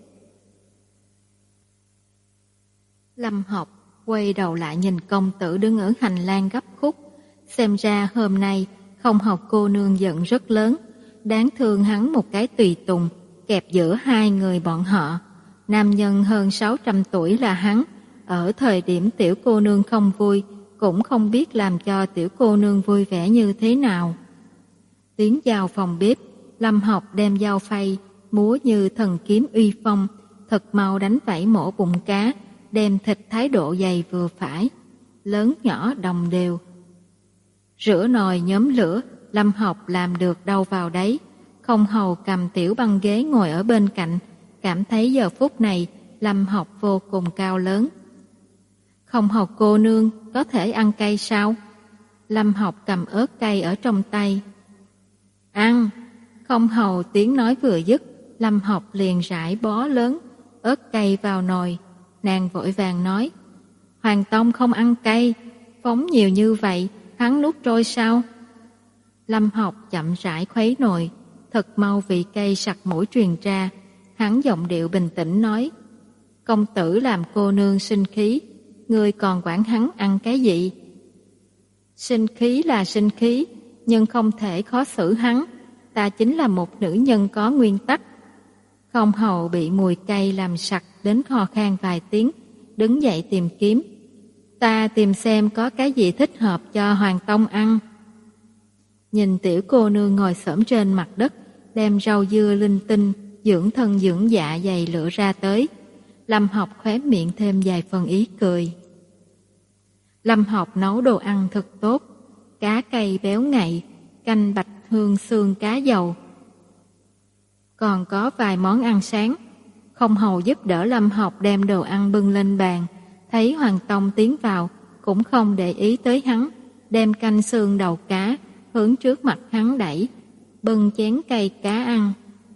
Lâm Học quay đầu lại nhìn công tử đứng ở hành lang gấp khúc. Xem ra hôm nay Không Hầu cô nương giận rất lớn. Đáng thương hắn một cái tùy tùng, kẹp giữa hai người bọn họ. Nam nhân hơn sáu trăm tuổi là hắn. Ở thời điểm tiểu cô nương không vui, cũng không biết làm cho tiểu cô nương vui vẻ như thế nào. Tiến vào phòng bếp, Lâm Học đem dao phay, múa như thần kiếm uy phong, thật mau đánh vảy mổ bụng cá, đem thịt thái độ dày vừa phải, lớn nhỏ đồng đều. Rửa nồi nhóm lửa, Lâm Học làm được đâu vào đấy. Không Hầu cầm tiểu băng ghế ngồi ở bên cạnh, cảm thấy giờ phút này Lâm Học vô cùng cao lớn. Không Hầu cô nương có thể ăn cay sao? Lâm Học cầm ớt cay ở trong tay. Ăn. Không Hầu tiếng nói vừa dứt, Lâm Học liền rải bó lớn ớt cay vào nồi. Nàng vội vàng nói, Hoàng Tông không ăn cay, phóng nhiều như vậy, hắn nuốt trôi sao? Lâm Học chậm rãi khuấy nồi, thật mau vị cay sặc mũi truyền ra. Hắn giọng điệu bình tĩnh nói, công tử làm cô nương sinh khí, ngươi còn quản hắn ăn cái gì? Sinh khí là sinh khí, nhưng không thể khó xử hắn. Ta chính là một nữ nhân có nguyên tắc. Không Hầu bị mùi cay làm sặc đến ho khan vài tiếng, đứng dậy tìm kiếm. Ta tìm xem có cái gì thích hợp cho Hoàng Tông ăn. Nhìn tiểu cô nương ngồi xổm trên mặt đất, đem rau dưa linh tinh, dưỡng thân dưỡng dạ dày lựa ra tới. Lâm Học khóe miệng thêm vài phần ý cười. Lâm Học nấu đồ ăn thật tốt, cá cay béo ngậy, canh bạch hương xương cá dầu. Còn có vài món ăn sáng. Không Hầu giúp đỡ Lâm Học đem đồ ăn bưng lên bàn, thấy Hoàng Tông tiến vào, cũng không để ý tới hắn, đem canh xương đầu cá hướng trước mặt hắn đẩy, bưng chén cay cá ăn.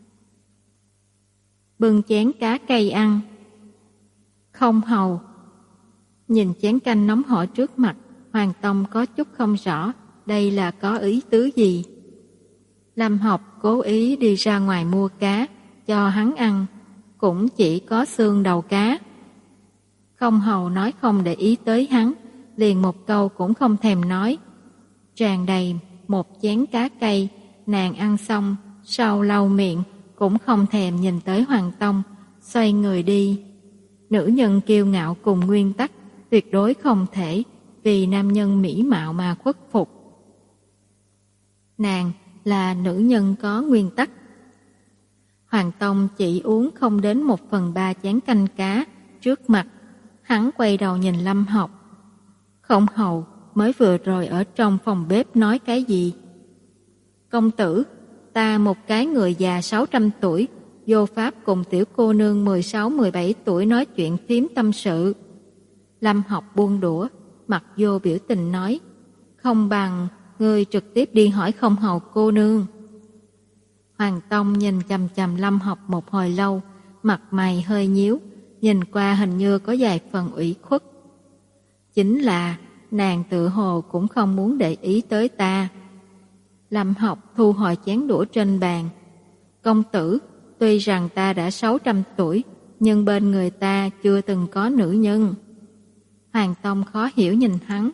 Bưng chén cá cay ăn. Không Hầu nhìn chén canh nóng hổi trước mặt, Hoàng Tông có chút không rõ đây là có ý tứ gì. Lâm Học cố ý đi ra ngoài mua cá cho hắn ăn, cũng chỉ có xương đầu cá. Không Hầu nói không để ý tới hắn, liền một câu cũng không thèm nói. Tràn đầy một chén cá cay, nàng ăn xong, sau lau miệng, cũng không thèm nhìn tới Hoàng Tông, xoay người đi. Nữ nhân kiêu ngạo cùng nguyên tắc, tuyệt đối không thể vì nam nhân mỹ mạo mà khuất phục. Nàng là nữ nhân có nguyên tắc. Hoàng Tông chỉ uống không đến một phần ba chén canh cá trước mặt. Hắn quay đầu nhìn Lâm Học. Không hầu mới vừa rồi ở trong phòng bếp nói cái gì? Công tử, ta một cái người già sáu trăm tuổi, vô pháp cùng tiểu cô nương mười sáu mười bảy tuổi nói chuyện phím tâm sự. Lâm Học buông đũa, mặt vô biểu tình nói, không bằng ngươi trực tiếp đi hỏi không hầu cô nương. Hoàng Tông nhìn chằm chằm Lâm Học một hồi lâu, mặt mày hơi nhíu, nhìn qua hình như có vài phần ủy khuất. Chính là nàng tự hồ cũng không muốn để ý tới ta. Lâm Học thu hồi chén đũa trên bàn. Công tử, tuy rằng ta đã sáu trăm tuổi, nhưng bên người ta chưa từng có nữ nhân. Hoàng Tông khó hiểu nhìn hắn.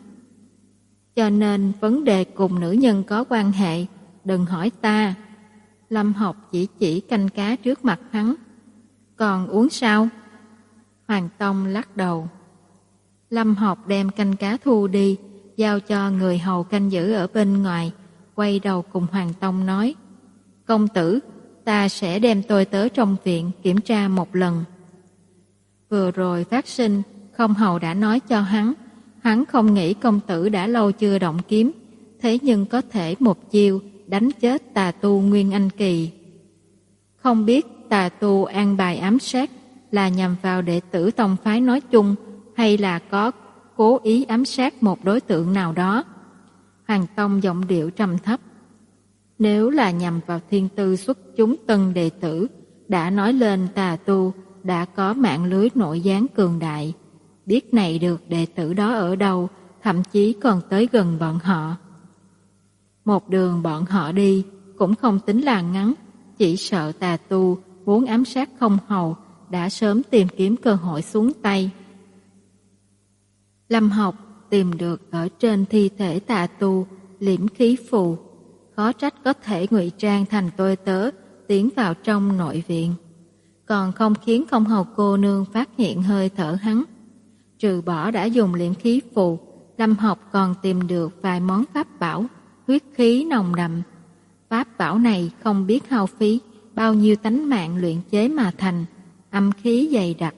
Cho nên vấn đề cùng nữ nhân có quan hệ, đừng hỏi ta. Lâm Học chỉ chỉ canh cá trước mặt hắn. Còn uống sao? Hoàng Tông lắc đầu. Lâm Học đem canh cá thu đi, giao cho người hầu canh giữ ở bên ngoài, quay đầu cùng Hoàng Tông nói, công tử, ta sẽ đem tôi tới trong viện kiểm tra một lần. Vừa rồi phát sinh, không hầu đã nói cho hắn, hắn không nghĩ công tử đã lâu chưa động kiếm, thế nhưng có thể một chiêu đánh chết tà tu Nguyên Anh Kỳ. Không biết tà tu an bài ám sát là nhằm vào đệ tử tông phái nói chung hay là có cố ý ám sát một đối tượng nào đó. Hoàng Tông giọng điệu trầm thấp. Nếu là nhằm vào thiên tư xuất chúng tân đệ tử, đã nói lên tà tu đã có mạng lưới nội gián cường đại, biết này được đệ tử đó ở đâu, thậm chí còn tới gần bọn họ. Một đường bọn họ đi cũng không tính là ngắn, chỉ sợ tà tu muốn ám sát không hầu đã sớm tìm kiếm cơ hội xuống tay. Lâm Học tìm được ở trên thi thể tà tu liễm khí phù, khó trách có thể ngụy trang thành tôi tớ tiến vào trong nội viện, còn không khiến không hầu cô nương phát hiện hơi thở hắn. Trừ bỏ đã dùng liễm khí phù, Lâm Học còn tìm được vài món pháp bảo, huyết khí nồng đậm. Pháp bảo này không biết hao phí bao nhiêu tánh mạng luyện chế mà thành, âm khí dày đặc.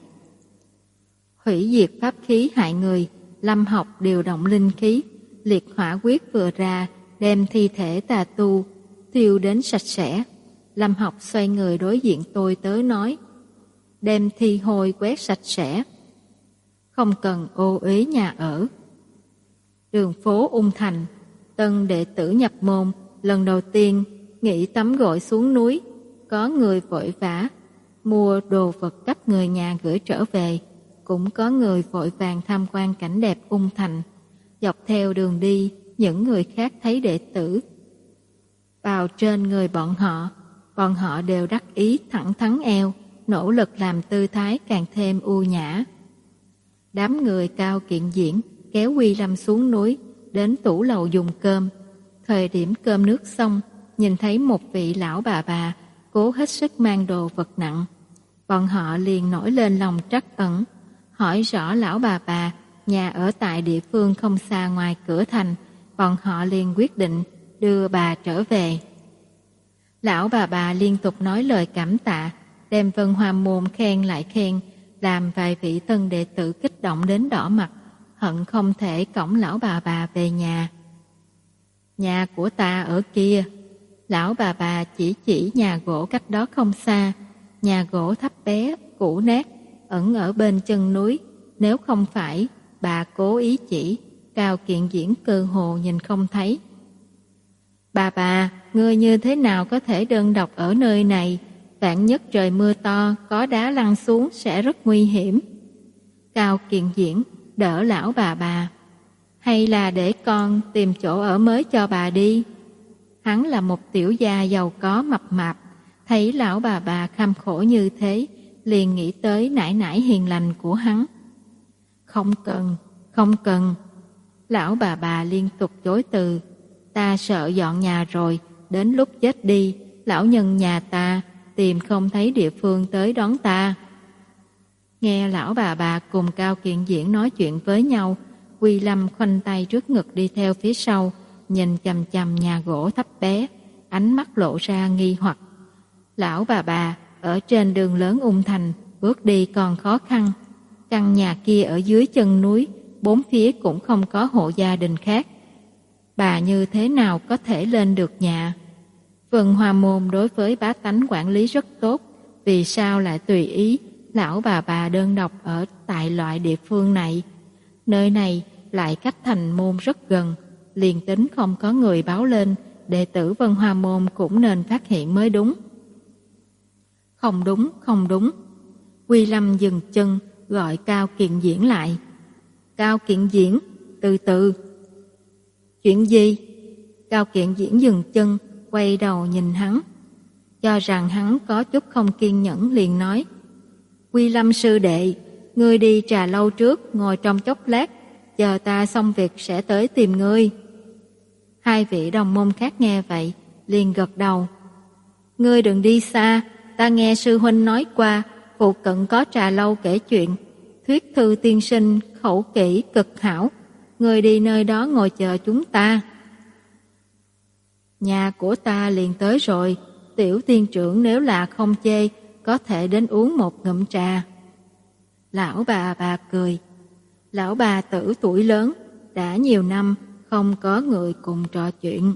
Hủy diệt pháp khí hại người, Lâm Học điều động linh khí, liệt hỏa quyết vừa ra, đem thi thể tà tu thiêu đến sạch sẽ. Lâm Học xoay người đối diện tôi tớ nói, đem thi hôi quét sạch sẽ, không cần ô uế nhà ở. Đường phố Ung Thành, tân đệ tử nhập môn, lần đầu tiên nghĩ tắm gội xuống núi, có người vội vã mua đồ vật cấp người nhà gửi trở về, cũng có người vội vàng tham quan cảnh đẹp Ung Thành. Dọc theo đường đi, những người khác thấy đệ tử vào trên người bọn họ, bọn họ đều đắc ý thẳng thắn eo, nỗ lực làm tư thái càng thêm u nhã. Đám người cao kiện diễn kéo Quy Lâm xuống núi, đến tủ lầu dùng cơm. Thời điểm cơm nước xong, nhìn thấy một vị lão bà bà cố hết sức mang đồ vật nặng. Bọn họ liền nổi lên lòng trắc ẩn, hỏi rõ lão bà bà nhà ở tại địa phương không xa ngoài cửa thành. Bọn họ liền quyết định đưa bà trở về. Lão bà bà liên tục nói lời cảm tạ, đem Vân Hoa Môn khen lại khen, làm vài vị tân đệ tử kích động đến đỏ mặt, hận không thể cõng lão bà bà về nhà. Nhà của ta ở kia. Lão bà bà chỉ chỉ nhà gỗ cách đó không xa, nhà gỗ thấp bé, cũ nát, ẩn ở bên chân núi. Nếu không phải bà cố ý chỉ, Cao Kiện Diễn cơ hồ nhìn không thấy. Bà bà, ngươi như thế nào có thể đơn độc ở nơi này? Vạn nhất trời mưa to, có đá lăn xuống sẽ rất nguy hiểm. Cao Kiện Diễn đỡ lão bà bà. Hay là để con tìm chỗ ở mới cho bà đi. Hắn là một tiểu gia giàu có mập mạp, thấy lão bà bà kham khổ như thế, liền nghĩ tới nải nải hiền lành của hắn. Không cần, không cần. Lão bà bà liên tục chối từ. Ta sợ dọn nhà rồi, đến lúc chết đi, lão nhân nhà ta tìm không thấy địa phương tới đón ta. Nghe lão bà bà cùng Cao Kiện Diễn nói chuyện với nhau, Quy Lâm khoanh tay trước ngực đi theo phía sau, nhìn chằm chằm nhà gỗ thấp bé, ánh mắt lộ ra nghi hoặc. Lão bà bà, ở trên đường lớn Ung Thành, bước đi còn khó khăn. Căn nhà kia ở dưới chân núi, bốn phía cũng không có hộ gia đình khác. Bà như thế nào có thể lên được nhà? Vân Hoa Môn đối với bá tánh quản lý rất tốt, vì sao lại tùy ý lão bà bà đơn độc ở tại loại địa phương này? Nơi này lại cách thành môn rất gần, liền tính không có người báo lên, đệ tử Vân Hoa Môn cũng nên phát hiện mới đúng. Không đúng, không đúng. Quy Lâm dừng chân, gọi Cao Kiện Diễn lại. Cao Kiện Diễn, từ từ. Chuyện gì? Cao Kiện Diễn dừng chân, quay đầu nhìn hắn. Cho rằng hắn có chút không kiên nhẫn liền nói. Quy Lâm sư đệ, ngươi đi trà lâu trước, ngồi trong chốc lát, chờ ta xong việc sẽ tới tìm ngươi. Hai vị đồng môn khác nghe vậy, liền gật đầu. Ngươi đừng đi xa, ta nghe sư huynh nói qua, phụ cận có trà lâu kể chuyện, thuyết thư tiên sinh khẩu kỹ cực hảo, ngươi đi nơi đó ngồi chờ chúng ta. Nhà của ta liền tới rồi, tiểu tiên trưởng nếu là không chê, có thể đến uống một ngụm trà. Lão bà bà cười. Lão bà tử tuổi lớn, đã nhiều năm không có người cùng trò chuyện.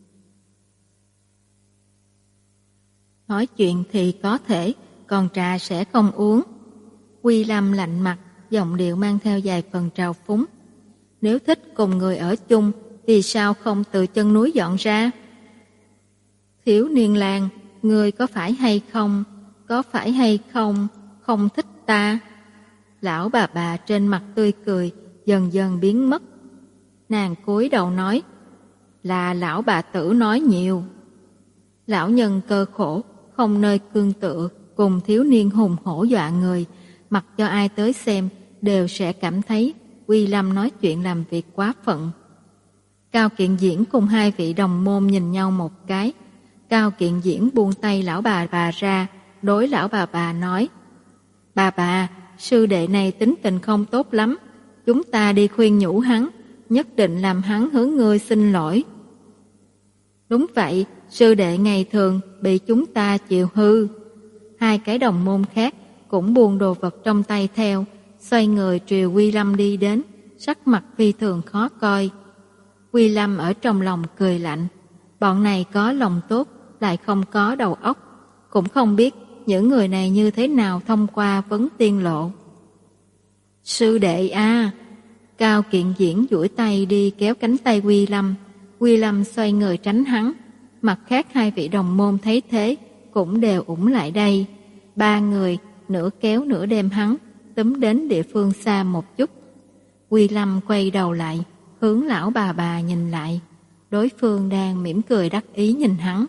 Nói chuyện thì có thể, còn trà sẽ không uống. Quy Lâm lạnh mặt, giọng điệu mang theo vài phần trào phúng. Nếu thích cùng người ở chung, vì sao không từ chân núi dọn ra? Thiếu niên lang, người có phải hay không, có phải hay không, không thích ta? Lão bà bà trên mặt tươi cười, dần dần biến mất. Nàng cúi đầu nói, là lão bà tử nói nhiều. Lão nhân cơ khổ, không nơi cương tựa, cùng thiếu niên hùng hổ dọa người, mặc cho ai tới xem, đều sẽ cảm thấy Quy Lâm nói chuyện làm việc quá phận. Cao Kiện Diễn cùng hai vị đồng môn nhìn nhau một cái. Cao Kiện Diễn buông tay lão bà bà ra, đối lão bà bà nói, bà bà, sư đệ này tính tình không tốt lắm, chúng ta đi khuyên nhủ hắn, nhất định làm hắn hướng ngươi xin lỗi. Đúng vậy, sư đệ ngày thường bị chúng ta chịu hư. Hai cái đồng môn khác cũng buông đồ vật trong tay theo, xoay người triều Quy Lâm đi đến, sắc mặt phi thường khó coi. Quy Lâm ở trong lòng cười lạnh, bọn này có lòng tốt, lại không có đầu óc, cũng không biết những người này như thế nào thông qua vấn tiên lộ. Sư đệ a! Cao Kiện Diễn duỗi tay đi kéo cánh tay Quy Lâm. Quy Lâm xoay người tránh hắn. Mặt khác hai vị đồng môn thấy thế cũng đều ủng lại đây. Ba người nửa kéo nửa đem hắn túm đến địa phương xa một chút. Quy Lâm quay đầu lại, hướng lão bà bà nhìn lại. Đối phương đang mỉm cười đắc ý nhìn hắn.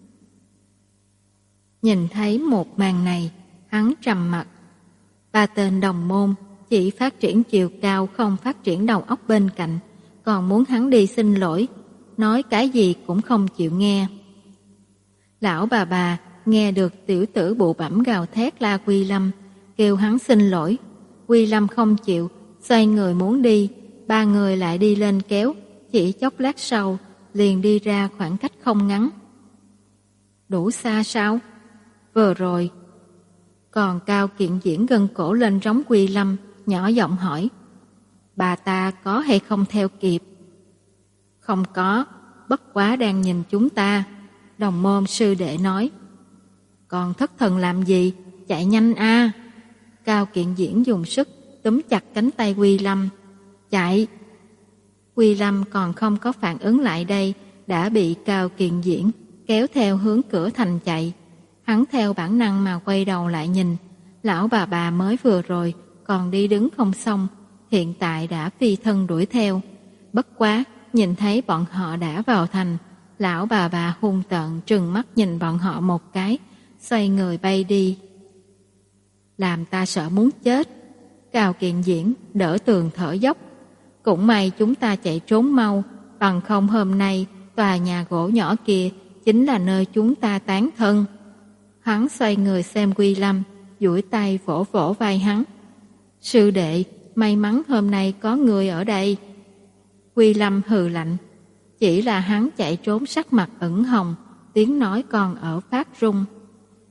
Nhìn thấy một màn này, hắn trầm mặt. Ba tên đồng môn chỉ phát triển chiều cao không phát triển đầu óc bên cạnh, còn muốn hắn đi xin lỗi, nói cái gì cũng không chịu nghe. Lão bà bà nghe được tiểu tử bụ bẫm gào thét la Quy Lâm, kêu hắn xin lỗi. Quy Lâm không chịu, xoay người muốn đi, ba người lại đi lên kéo, chỉ chốc lát sau liền đi ra khoảng cách không ngắn. Đủ xa sao? Vừa rồi. Còn Cao Kiện Diễn gân cổ lên trống Quy Lâm, nhỏ giọng hỏi, bà ta có hay không theo kịp? Không có, bất quá đang nhìn chúng ta. Đồng môn sư đệ nói. Còn thất thần làm gì? Chạy nhanh a! Cao Kiện Diễn dùng sức túm chặt cánh tay Quy Lâm. Chạy! Quy Lâm còn không có phản ứng lại đây, đã bị Cao Kiện Diễn kéo theo hướng cửa thành chạy. Hắn theo bản năng mà quay đầu lại nhìn, lão bà bà mới vừa rồi còn đi đứng không xong, hiện tại đã phi thân đuổi theo. Bất quá, nhìn thấy bọn họ đã vào thành, lão bà bà hung tợn trừng mắt nhìn bọn họ một cái, xoay người bay đi. Làm ta sợ muốn chết. Cao Kiện Diễn đỡ tường thở dốc. Cũng may chúng ta chạy trốn mau, bằng không hôm nay tòa nhà gỗ nhỏ kia chính là nơi chúng ta tán thân. Hắn xoay người xem Quy Lâm, duỗi tay vỗ vỗ vai hắn. Sư đệ, may mắn hôm nay có người ở đây. Quy Lâm hừ lạnh. Chỉ là hắn chạy trốn sắc mặt ửng hồng, tiếng nói còn ở phát run.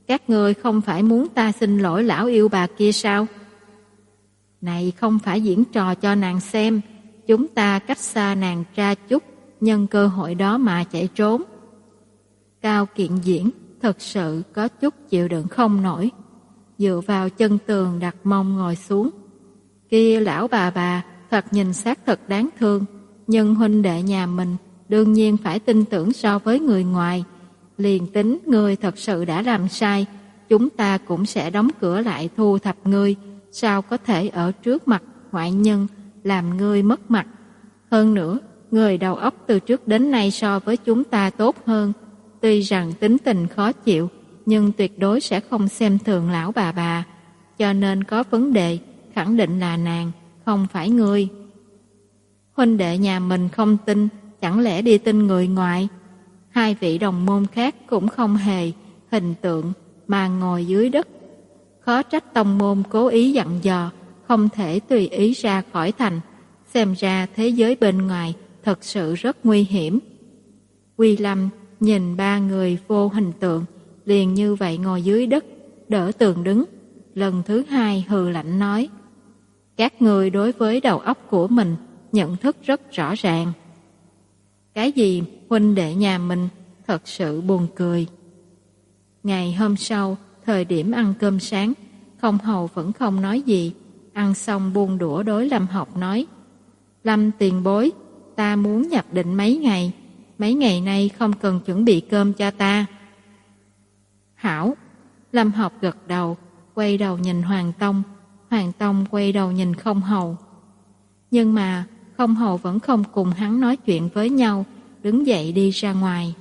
Các ngươi không phải muốn ta xin lỗi lão yêu bà kia sao? Này không phải diễn trò cho nàng xem, chúng ta cách xa nàng ra chút, nhân cơ hội đó mà chạy trốn. Cao Kiện Diễn thật sự có chút chịu đựng không nổi, dựa vào chân tường đặt mông ngồi xuống. Kia lão bà bà thật nhìn xác thật đáng thương, nhưng huynh đệ nhà mình đương nhiên phải tin tưởng so với người ngoài. Liền tính ngươi thật sự đã làm sai, chúng ta cũng sẽ đóng cửa lại thu thập ngươi, sao có thể ở trước mặt ngoại nhân làm ngươi mất mặt. Hơn nữa, người đầu óc từ trước đến nay so với chúng ta tốt hơn, tuy rằng tính tình khó chịu, nhưng tuyệt đối sẽ không xem thường lão bà bà, cho nên có vấn đề khẳng định là nàng, không phải ngươi. Huynh đệ nhà mình không tin, chẳng lẽ đi tin người ngoài? Hai vị đồng môn khác cũng không hề hình tượng mà ngồi dưới đất. Khó trách tông môn cố ý dặn dò, không thể tùy ý ra khỏi thành. Xem ra thế giới bên ngoài thật sự rất nguy hiểm. Quy Lâm nhìn ba người vô hình tượng, liền như vậy ngồi dưới đất, đỡ tường đứng. Lần thứ hai hừ lạnh nói, các người đối với đầu óc của mình nhận thức rất rõ ràng. Cái gì huynh đệ nhà mình thật sự buồn cười. Ngày hôm sau, thời điểm ăn cơm sáng, Không Hầu vẫn không nói gì. Ăn xong buông đũa đối Lâm Học nói, Lâm tiền bối, ta muốn nhập định mấy ngày, mấy ngày nay không cần chuẩn bị cơm cho ta. Hảo. Lâm Học gật đầu, quay đầu nhìn Hoàng Tông. Hoàng Tông quay đầu nhìn Không Hầu. Nhưng mà Không Hầu vẫn không cùng hắn nói chuyện với nhau, đứng dậy đi ra ngoài.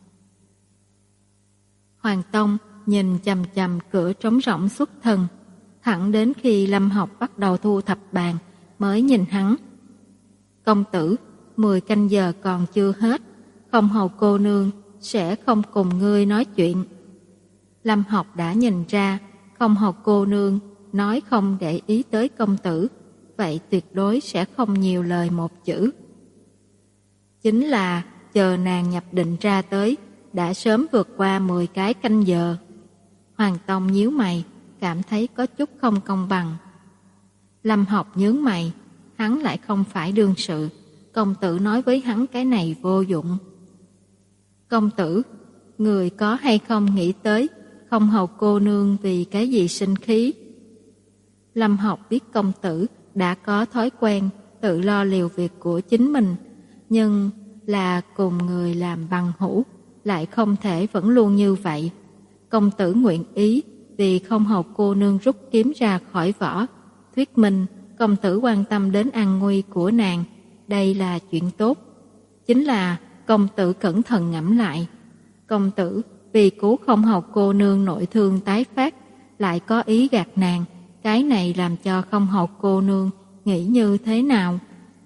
Hoàng Tông nhìn chằm chằm cửa trống rỗng xuất thần, thẳng đến khi Lâm Học bắt đầu thu thập bàn mới nhìn hắn. Công tử, mười canh giờ còn chưa hết, Không Hầu cô nương sẽ không cùng ngươi nói chuyện. Lâm Học đã nhìn ra Không Hầu cô nương nói không để ý tới công tử, vậy tuyệt đối sẽ không nhiều lời một chữ. Chính là chờ nàng nhập định ra tới, đã sớm vượt qua mười cái canh giờ. Hoàng Tông nhíu mày, cảm thấy có chút không công bằng. Lâm Học nhướng mày, hắn lại không phải đương sự, công tử nói với hắn cái này vô dụng. Công tử, người có hay không nghĩ tới Không Hầu cô nương vì cái gì sinh khí? Lâm Học biết công tử đã có thói quen tự lo liệu việc của chính mình, nhưng là cùng người làm bằng hữu, lại không thể vẫn luôn như vậy. Công tử nguyện ý vì Không Hầu cô nương rút kiếm ra khỏi vỏ, thuyết minh công tử quan tâm đến an nguy của nàng, đây là chuyện tốt. Chính là công tử cẩn thận ngẫm lại, công tử vì cứu Không Hầu cô nương nội thương tái phát, lại có ý gạt nàng, cái này làm cho Không Hầu cô nương nghĩ như thế nào?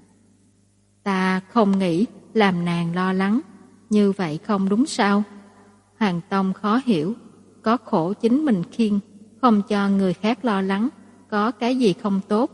Ta không nghĩ làm nàng lo lắng, như vậy không đúng sao? Hoàng Tông khó hiểu, có khổ chính mình khiêng, không cho người khác lo lắng, có cái gì không tốt?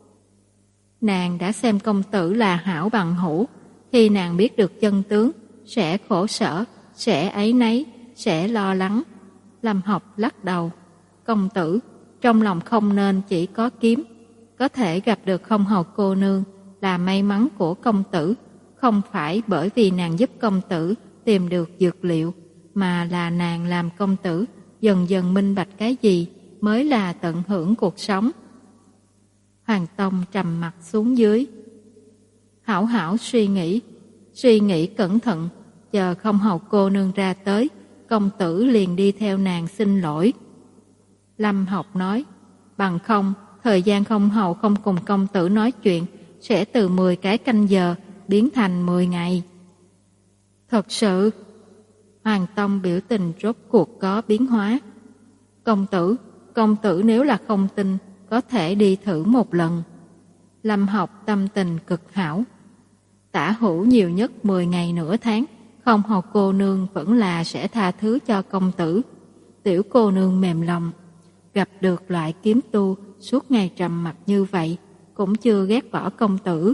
Nàng đã xem công tử là hảo bằng hữu, khi nàng biết được chân tướng, sẽ khổ sở, sẽ áy náy, sẽ lo lắng. Lâm Học lắc đầu, công tử, trong lòng không nên chỉ có kiếm, có thể gặp được Không Hầu cô nương là may mắn của công tử, không phải bởi vì nàng giúp công tử tìm được dược liệu, mà là nàng làm công tử dần dần minh bạch cái gì mới là tận hưởng cuộc sống. Hoàng Tông trầm mặt xuống dưới. Hảo hảo suy nghĩ, suy nghĩ cẩn thận, chờ Không Hầu cô nương ra tới, công tử liền đi theo nàng xin lỗi. Lâm Học nói, bằng không, thời gian Không Hầu không cùng công tử nói chuyện, sẽ từ mười cái canh giờ biến thành mười ngày. Thật sự, Hoàng Tông biểu tình rốt cuộc có biến hóa. Công tử, công tử nếu là không tin, có thể đi thử một lần. Lâm Học tâm tình cực hảo. Tả hữu nhiều nhất mười ngày nửa tháng, Không Hầu cô nương vẫn là sẽ tha thứ cho công tử. Tiểu cô nương mềm lòng, gặp được loại kiếm tu suốt ngày trầm mặc như vậy, cũng chưa ghét bỏ công tử.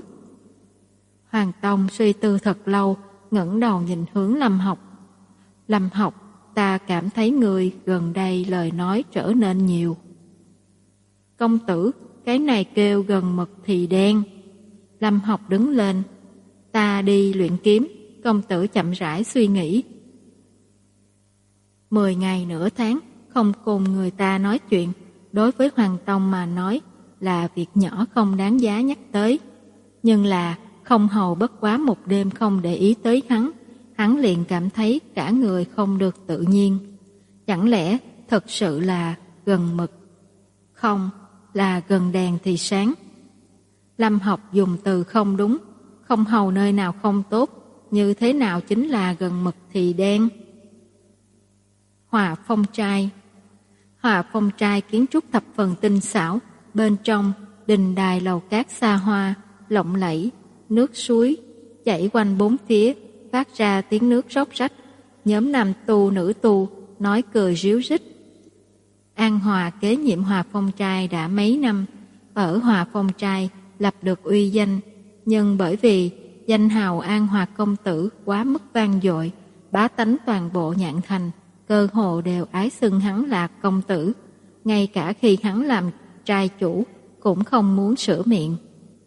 Hoàng Tông suy tư thật lâu, ngẩng đầu nhìn hướng Lâm Học. Lâm Học, ta cảm thấy người gần đây lời nói trở nên nhiều. Công tử, cái này kêu gần mực thì đen. Lâm Học đứng lên. Ta đi luyện kiếm. Công tử chậm rãi suy nghĩ. Mười ngày nửa tháng không cùng người ta nói chuyện, đối với Hoàng Tông mà nói là việc nhỏ không đáng giá nhắc tới. Nhưng là không hầu bất quá một đêm không để ý tới hắn, hắn liền cảm thấy cả người không được tự nhiên. Chẳng lẽ thật sự là gần mực? Không, là gần đèn thì sáng. Lâm Học dùng từ không đúng, không hầu nơi nào không tốt, như thế nào chính là gần mực thì đen. Hòa phong trai. Hòa phong trai kiến trúc thập phần tinh xảo, bên trong đình đài lầu cát xa hoa, lộng lẫy, nước suối chảy quanh bốn phía, phát ra tiếng nước róc rách. Nhóm nam tu nữ tu nói cười ríu rít. An Hòa kế nhiệm Hòa phong trai đã mấy năm, ở Hòa phong trai lập được uy danh, nhưng bởi vì danh hào An Hòa công tử quá mức vang dội, bá tánh toàn bộ Nhạn Thành cơ hồ đều ái xưng hắn là công tử, ngay cả khi hắn làm trai chủ cũng không muốn sửa miệng.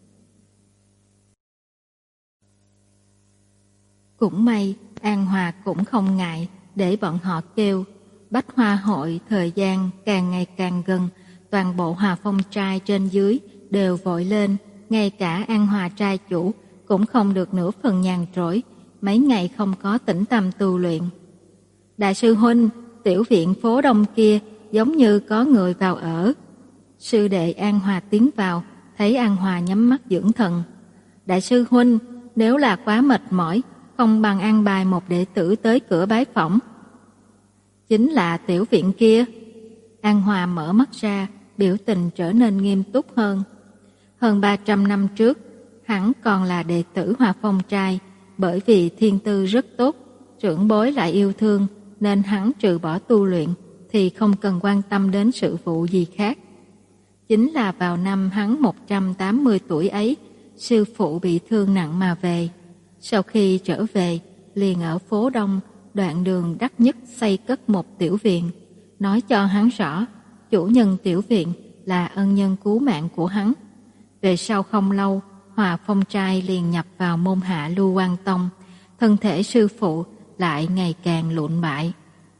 Cũng may An Hòa cũng không ngại để bọn họ kêu. Bách Hoa hội thời gian càng ngày càng gần, toàn bộ Hòa phong trai trên dưới đều vội lên, ngay cả An Hòa trai chủ cũng không được nửa phần nhàn rỗi, mấy ngày không có tĩnh tâm tu luyện. Đại sư huynh, tiểu viện phố đông kia giống như có người vào ở. Sư đệ An Hòa tiến vào, thấy An Hòa nhắm mắt dưỡng thần. Đại sư huynh, nếu là quá mệt mỏi, không bằng an bài một đệ tử tới cửa bái phỏng. Chính là tiểu viện kia. An Hòa mở mắt ra, biểu tình trở nên nghiêm túc hơn. Hơn ba trăm năm trước, hắn còn là đệ tử Hòa phong trai, bởi vì thiên tư rất tốt, trưởng bối lại yêu thương, nên hắn trừ bỏ tu luyện thì không cần quan tâm đến sự vụ gì khác. Chính là vào năm hắn một trăm tám mươi tuổi ấy, sư phụ bị thương nặng mà về. Sau khi trở về, liền ở phố Đông, đoạn đường đắt nhất xây cất một tiểu viện, nói cho hắn rõ, chủ nhân tiểu viện là ân nhân cứu mạng của hắn. Về sau không lâu, Hòa phong trai liền nhập vào môn hạ Lưu Quan Tông, thân thể sư phụ lại ngày càng lụn bại.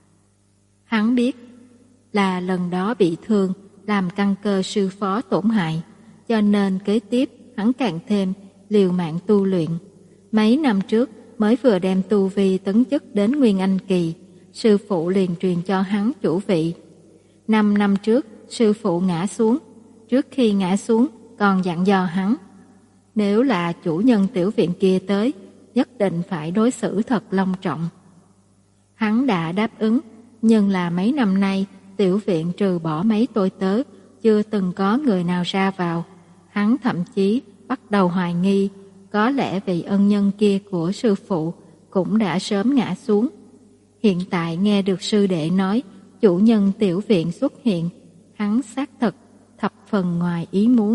Hắn biết là lần đó bị thương làm căn cơ sư phó tổn hại, cho nên kế tiếp hắn càng thêm liều mạng tu luyện. Mấy năm trước mới vừa đem tu vi tấn chức đến Nguyên Anh kỳ, sư phụ liền truyền cho hắn chủ vị. Năm năm trước sư phụ ngã xuống, trước khi ngã xuống còn dặn dò hắn, nếu là chủ nhân tiểu viện kia tới, nhất định phải đối xử thật long trọng. Hắn đã đáp ứng, nhưng là mấy năm nay tiểu viện trừ bỏ mấy tôi tớ, chưa từng có người nào ra vào. Hắn thậm chí bắt đầu hoài nghi, có lẽ vị ân nhân kia của sư phụ cũng đã sớm ngã xuống. Hiện tại nghe được sư đệ nói chủ nhân tiểu viện xuất hiện, hắn xác thực thập phần ngoài ý muốn.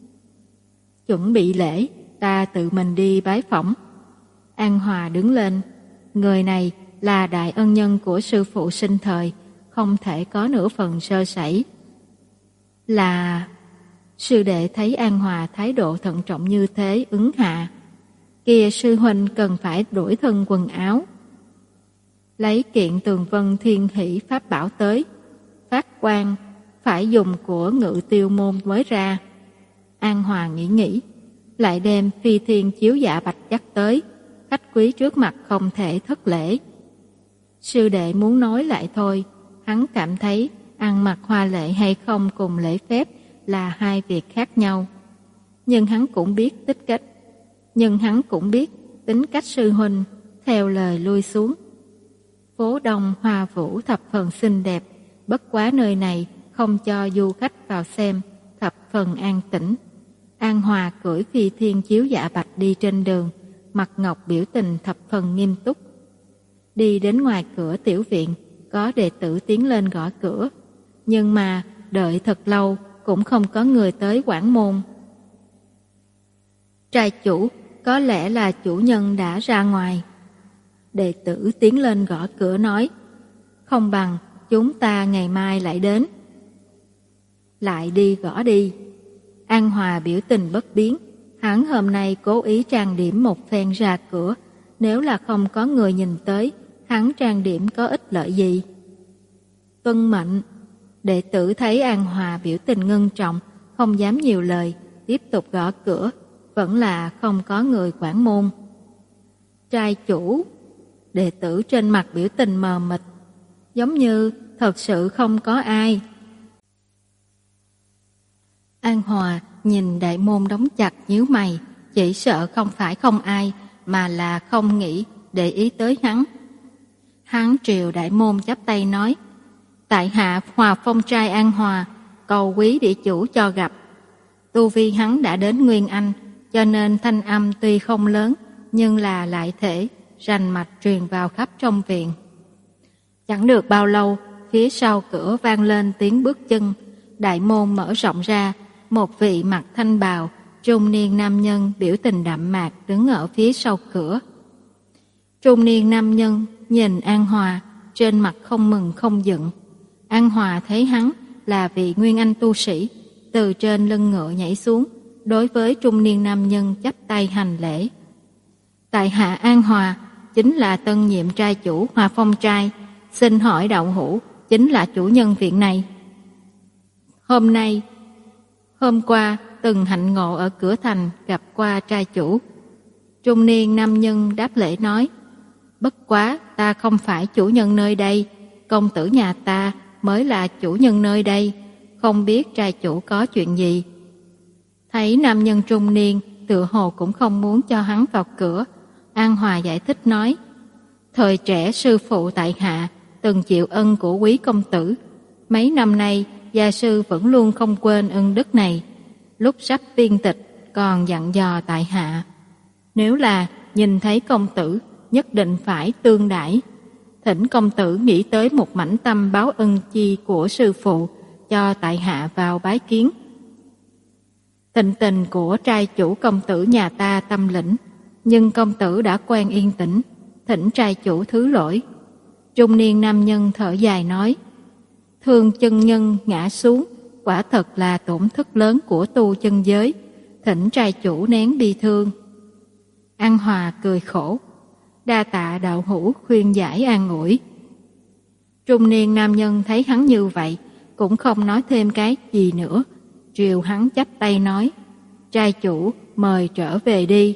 Chuẩn bị lễ, ta tự mình đi bái phỏng. An Hòa đứng lên. Người này là đại ân nhân của sư phụ sinh thời, không thể có nửa phần sơ sẩy. Là... Sư đệ thấy An Hòa thái độ thận trọng như thế, ứng hạ. Kia sư huynh cần phải đổi thân quần áo. Lấy kiện tường vân thiên hỷ pháp bảo tới. Phát quang, phải dùng của Ngự Tiêu môn mới ra. An Hòa nghĩ nghĩ, lại đem phi thiên chiếu dạ bạch dắt tới. Khách quý trước mặt không thể thất lễ. Sư đệ muốn nói lại thôi, hắn cảm thấy ăn mặc hoa lệ hay không cùng lễ phép là hai việc khác nhau. Nhưng hắn cũng biết tích cách, nhưng hắn cũng biết tính cách sư huynh, theo lời lui xuống. Phố Đông hoa vũ thập phần xinh đẹp, bất quá nơi này không cho du khách vào xem, thập phần an tĩnh. An Hòa cưỡi phi thiên chiếu dạ bạch đi trên đường, mặt ngọc biểu tình thập phần nghiêm túc. Đi đến ngoài cửa tiểu viện, có đệ tử tiến lên gõ cửa, nhưng mà đợi thật lâu cũng không có người tới quản môn. Trai chủ, có lẽ là chủ nhân đã ra ngoài. Đệ tử tiến lên gõ cửa nói, Không bằng chúng ta ngày mai lại đến. Lại đi gõ đi. An Hòa biểu tình bất biến. Hắn hôm nay cố ý trang điểm một phen ra cửa. Nếu là không có người nhìn tới, hắn trang điểm có ích lợi gì? Tuân mệnh. Đệ tử thấy An Hòa biểu tình ngưng trọng, không dám nhiều lời, tiếp tục gõ cửa. Vẫn là không có người quản môn. Trai chủ. Đệ tử trên mặt biểu tình mờ mịt, giống như thật sự không có ai. An Hòa nhìn đại môn đóng chặt nhíu mày, chỉ sợ không phải không ai, mà là không nghĩ để ý tới hắn. Hắn triều đại môn chắp tay nói: tại hạ Hòa Phong trai An Hòa, cầu quý địa chủ cho gặp. Tu vi hắn đã đến Nguyên Anh, cho nên thanh âm tuy không lớn, nhưng là lại thể rành mạch truyền vào khắp trong viện. Chẳng được bao lâu, phía sau cửa vang lên tiếng bước chân, đại môn mở rộng ra, một vị mặc thanh bào, trung niên nam nhân biểu tình đạm mạc đứng ở phía sau cửa. Trung niên nam nhân nhìn An Hòa, trên mặt không mừng không giận. An Hòa thấy hắn là vị Nguyên Anh tu sĩ, từ trên lưng ngựa nhảy xuống, đối với trung niên nam nhân chắp tay hành lễ. Tại hạ An Hòa, chính là tân nhiệm trai chủ Hòa Phong trai, xin hỏi đạo hữu chính là chủ nhân viện này. Hôm nay, hôm qua từng hạnh ngộ ở cửa thành gặp qua trai chủ. Trung niên nam nhân đáp lễ nói: bất quá ta không phải chủ nhân nơi đây, công tử nhà ta mới là chủ nhân nơi đây, không biết trai chủ có chuyện gì. Thấy nam nhân trung niên tựa hồ cũng không muốn cho hắn vào cửa, An Hòa giải thích nói: thời trẻ sư phụ tại hạ từng chịu ân của quý công tử, mấy năm nay gia sư vẫn luôn không quên ân đức này. Lúc sắp viên tịch còn dặn dò tại hạ, nếu là nhìn thấy công tử nhất định phải tương đãi, thỉnh công tử nghĩ tới một mảnh tâm báo ân chi của sư phụ, cho tại hạ vào bái kiến. Tình tình của trai chủ công tử nhà ta tâm lĩnh, nhưng công tử đã quen yên tĩnh, thỉnh trai chủ thứ lỗi. Trung niên nam nhân thở dài nói: thương chân nhân ngã xuống, quả thật là tổn thất lớn của tu chân giới, thỉnh trai chủ nén bi thương. An Hòa cười khổ: đa tạ đạo hữu khuyên giải an ủi. Trung niên nam nhân thấy hắn như vậy, cũng không nói thêm cái gì nữa, triều hắn chắp tay nói: trai chủ mời trở về đi.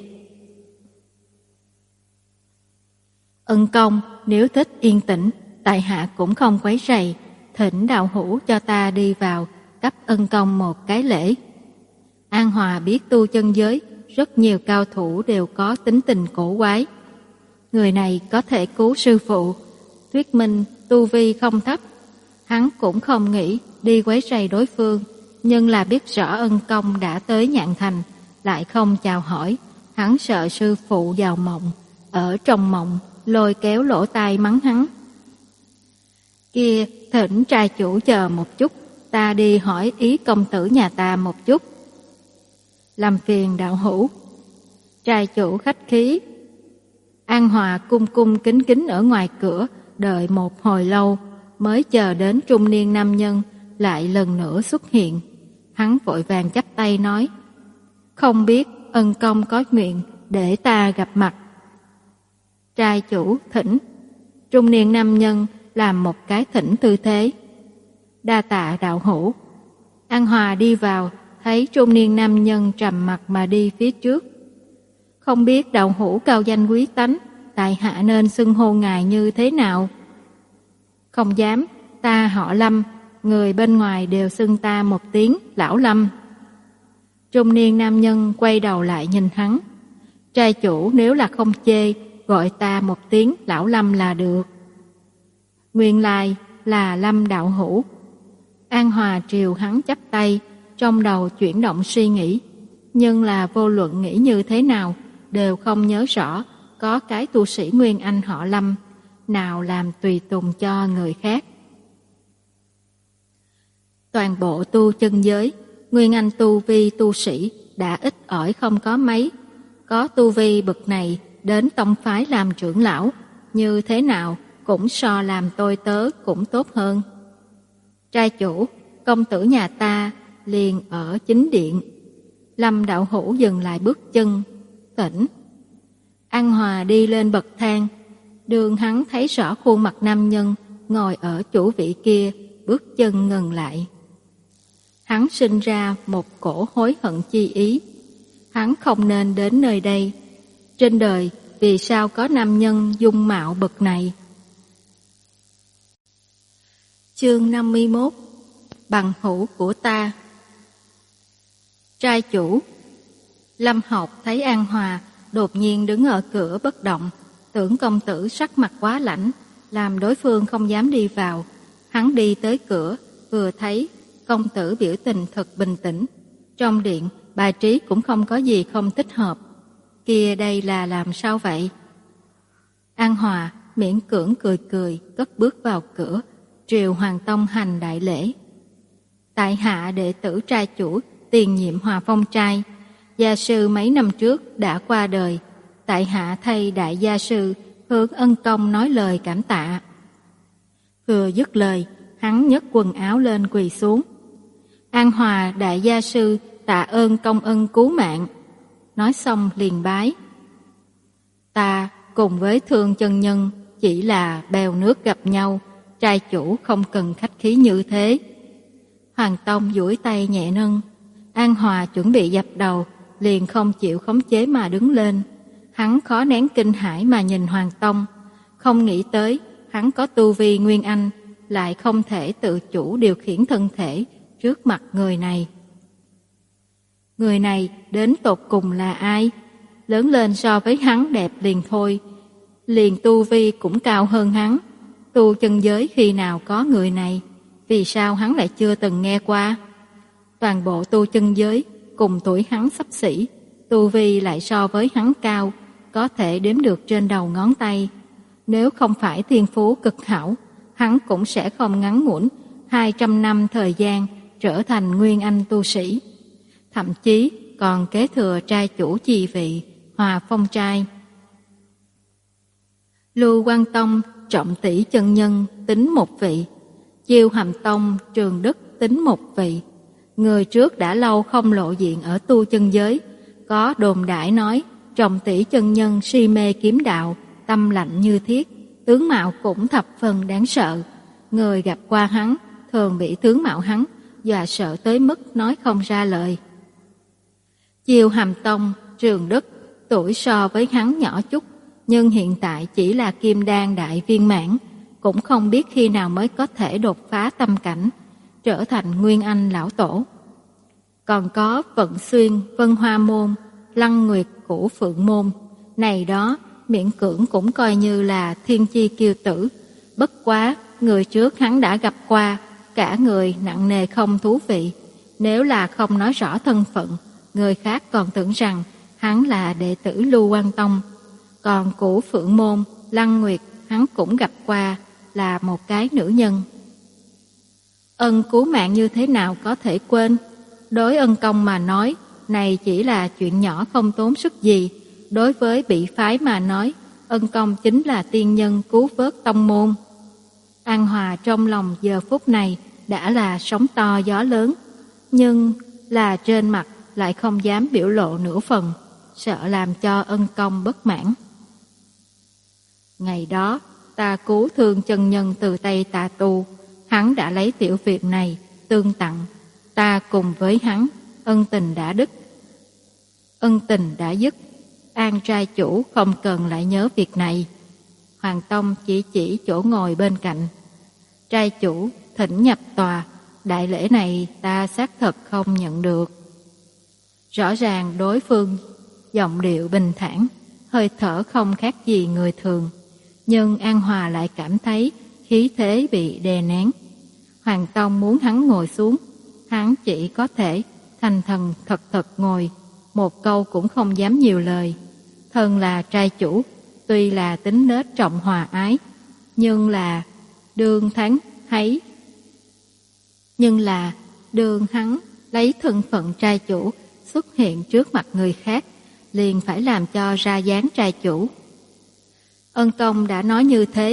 Ân công nếu thích yên tĩnh, tại hạ cũng không quấy rầy, thỉnh đạo hữu cho ta đi vào cấp ân công một cái lễ. An Hòa biết tu chân giới rất nhiều cao thủ đều có tính tình cổ quái. Người này có thể cứu sư phụ, thuyết minh tu vi không thấp. Hắn cũng không nghĩ đi quấy rầy đối phương, nhưng là biết rõ ân công đã tới Nhạn Thành, lại không chào hỏi. Hắn sợ sư phụ vào mộng, ở trong mộng lôi kéo lỗ tai mắng hắn. Kia, thỉnh trai chủ chờ một chút, ta đi hỏi ý công tử nhà ta một chút. Làm phiền đạo hữu. Trai chủ khách khí. An Hòa cung cung kính kính ở ngoài cửa, đợi một hồi lâu, mới chờ đến trung niên nam nhân lại lần nữa xuất hiện. Hắn vội vàng chắp tay nói: không biết ân công có nguyện để ta gặp mặt. Trai chủ thỉnh. Trung niên nam nhân làm một cái thỉnh tư thế. Đa tạ đạo hữu. An Hòa đi vào, thấy trung niên nam nhân trầm mặt mà đi phía trước. Không biết đạo hữu cao danh quý tánh, tại hạ nên xưng hô ngài như thế nào? Không dám, ta họ Lâm, người bên ngoài đều xưng ta một tiếng lão Lâm. Trung niên nam nhân quay đầu lại nhìn hắn. Trai chủ nếu là không chê, gọi ta một tiếng lão Lâm là được. Nguyên lai là Lâm đạo hữu. An Hòa triều hắn chắp tay, trong đầu chuyển động suy nghĩ, nhưng là vô luận nghĩ như thế nào đều không nhớ rõ có cái tu sĩ Nguyên Anh họ Lâm nào làm tùy tùng cho người khác. Toàn bộ tu chân giới, Nguyên Anh tu vi tu sĩ đã ít ỏi không có mấy, có tu vi bậc này đến tông phái làm trưởng lão, như thế nào cũng so làm tôi tớ cũng tốt hơn. Trai chủ, công tử nhà ta liền ở chính điện. Lâm đạo hữu dừng lại bước chân, tỉnh. An Hòa đi lên bậc thang, đường hắn thấy rõ khuôn mặt nam nhân ngồi ở chủ vị kia, bước chân ngừng lại. Hắn sinh ra một cổ hối hận chi ý. Hắn không nên đến nơi đây. Trên đời vì sao có nam nhân dung mạo bậc này? Chương năm mươi mốt. Bằng hữu của ta. Trai chủ. Lâm Học thấy An Hòa đột nhiên đứng ở cửa bất động, tưởng công tử sắc mặt quá lạnh, làm đối phương không dám đi vào. Hắn đi tới cửa, vừa thấy công tử biểu tình thật bình tĩnh. Trong điện, bài trí cũng không có gì không thích hợp. Kia đây là làm sao vậy? An Hòa miễn cưỡng cười cười, cất bước vào cửa, triều Hoàng Tông hành đại lễ. Tại hạ đệ tử trai chủ, tiền nhiệm Hòa Phong trai. Gia sư mấy năm trước đã qua đời. Tại hạ thay đại gia sư hướng ân công nói lời cảm tạ. Vừa dứt lời, hắn nhấc quần áo lên quỳ xuống. An Hòa đại gia sư tạ ơn công ân cứu mạng. Nói xong liền bái. Ta cùng với Thương chân nhân chỉ là bèo nước gặp nhau, trai chủ không cần khách khí như thế. Hoàng Tông duỗi tay nhẹ nâng. An Hòa chuẩn bị dập đầu, liền không chịu khống chế mà đứng lên. Hắn khó nén kinh hãi mà nhìn Hoàng Tông, không nghĩ tới hắn có tu vi Nguyên Anh, lại không thể tự chủ điều khiển thân thể trước mặt người này. Người này đến tột cùng là ai? Lớn lên so với hắn đẹp liền thôi, liền tu vi cũng cao hơn hắn. Tu chân giới khi nào có người này? Vì sao hắn lại chưa từng nghe qua? Toàn bộ tu chân giới cùng tuổi hắn xấp xỉ, tu vi lại so với hắn cao, có thể đếm được trên đầu ngón tay. Nếu không phải thiên phú cực hảo, hắn cũng sẽ không ngắn ngủn hai trăm năm thời gian trở thành Nguyên Anh tu sĩ. Thậm chí còn kế thừa trai chủ chi vị, Hòa Phong trai. Lưu Quan Tông, Trọng Tỷ chân nhân tính một vị, Chiêu Hàm Tông, Trường Đức tính một vị. Người trước đã lâu không lộ diện ở tu chân giới, có đồn đại nói Trọng Tỷ chân nhân si mê kiếm đạo, tâm lạnh như thiết, tướng mạo cũng thập phần đáng sợ. Người gặp qua hắn thường bị tướng mạo hắn dọa sợ tới mức nói không ra lời. Chiêu Hàm Tông, Trường Đức tuổi so với hắn nhỏ chút, nhưng hiện tại chỉ là kim đan đại viên mãn, cũng không biết khi nào mới có thể đột phá tâm cảnh, trở thành Nguyên Anh lão tổ. Còn có Vận Xuyên, Vân Hoa môn, Lăng Nguyệt, Cửu Phượng môn, này đó miễn cưỡng cũng coi như là thiên chi kiêu tử. Bất quá người trước hắn đã gặp qua, cả người nặng nề không thú vị. Nếu là không nói rõ thân phận, người khác còn tưởng rằng hắn là đệ tử Lưu Quan Tông. Còn Cửu Phượng môn, Lăng Nguyệt hắn cũng gặp qua, là một cái nữ nhân. Ân cứu mạng như thế nào có thể quên? Đối ân công mà nói, này chỉ là chuyện nhỏ không tốn sức gì. Đối với bị phái mà nói, ân công chính là tiên nhân cứu vớt tông môn. An Hòa trong lòng giờ phút này đã là sóng to gió lớn, nhưng là trên mặt lại không dám biểu lộ nửa phần, sợ làm cho ân công bất mãn. Ngày đó, ta cứu Thương chân nhân từ tay tà tu, hắn đã lấy tiểu việc này tương tặng, ta cùng với hắn ân tình đã đứt, ân tình đã dứt. An trai chủ không cần lại nhớ việc này. Hoàng Tông chỉ chỉ chỗ ngồi bên cạnh. Trai chủ thỉnh nhập tòa, đại lễ này ta xác thật không nhận được. Rõ ràng đối phương giọng điệu bình thản, hơi thở không khác gì người thường, nhưng An Hòa lại cảm thấy khí thế bị đè nén. Hoàng Tông muốn hắn ngồi xuống, hắn chỉ có thể thành thần thật thật ngồi, một câu cũng không dám nhiều lời. Thân là trai chủ, tuy là tính nết trọng hòa ái, nhưng là đương thắng thấy nhưng là đương hắn lấy thân phận trai chủ xuất hiện trước mặt người khác, liền phải làm cho ra dáng trai chủ. Ân công đã nói như thế,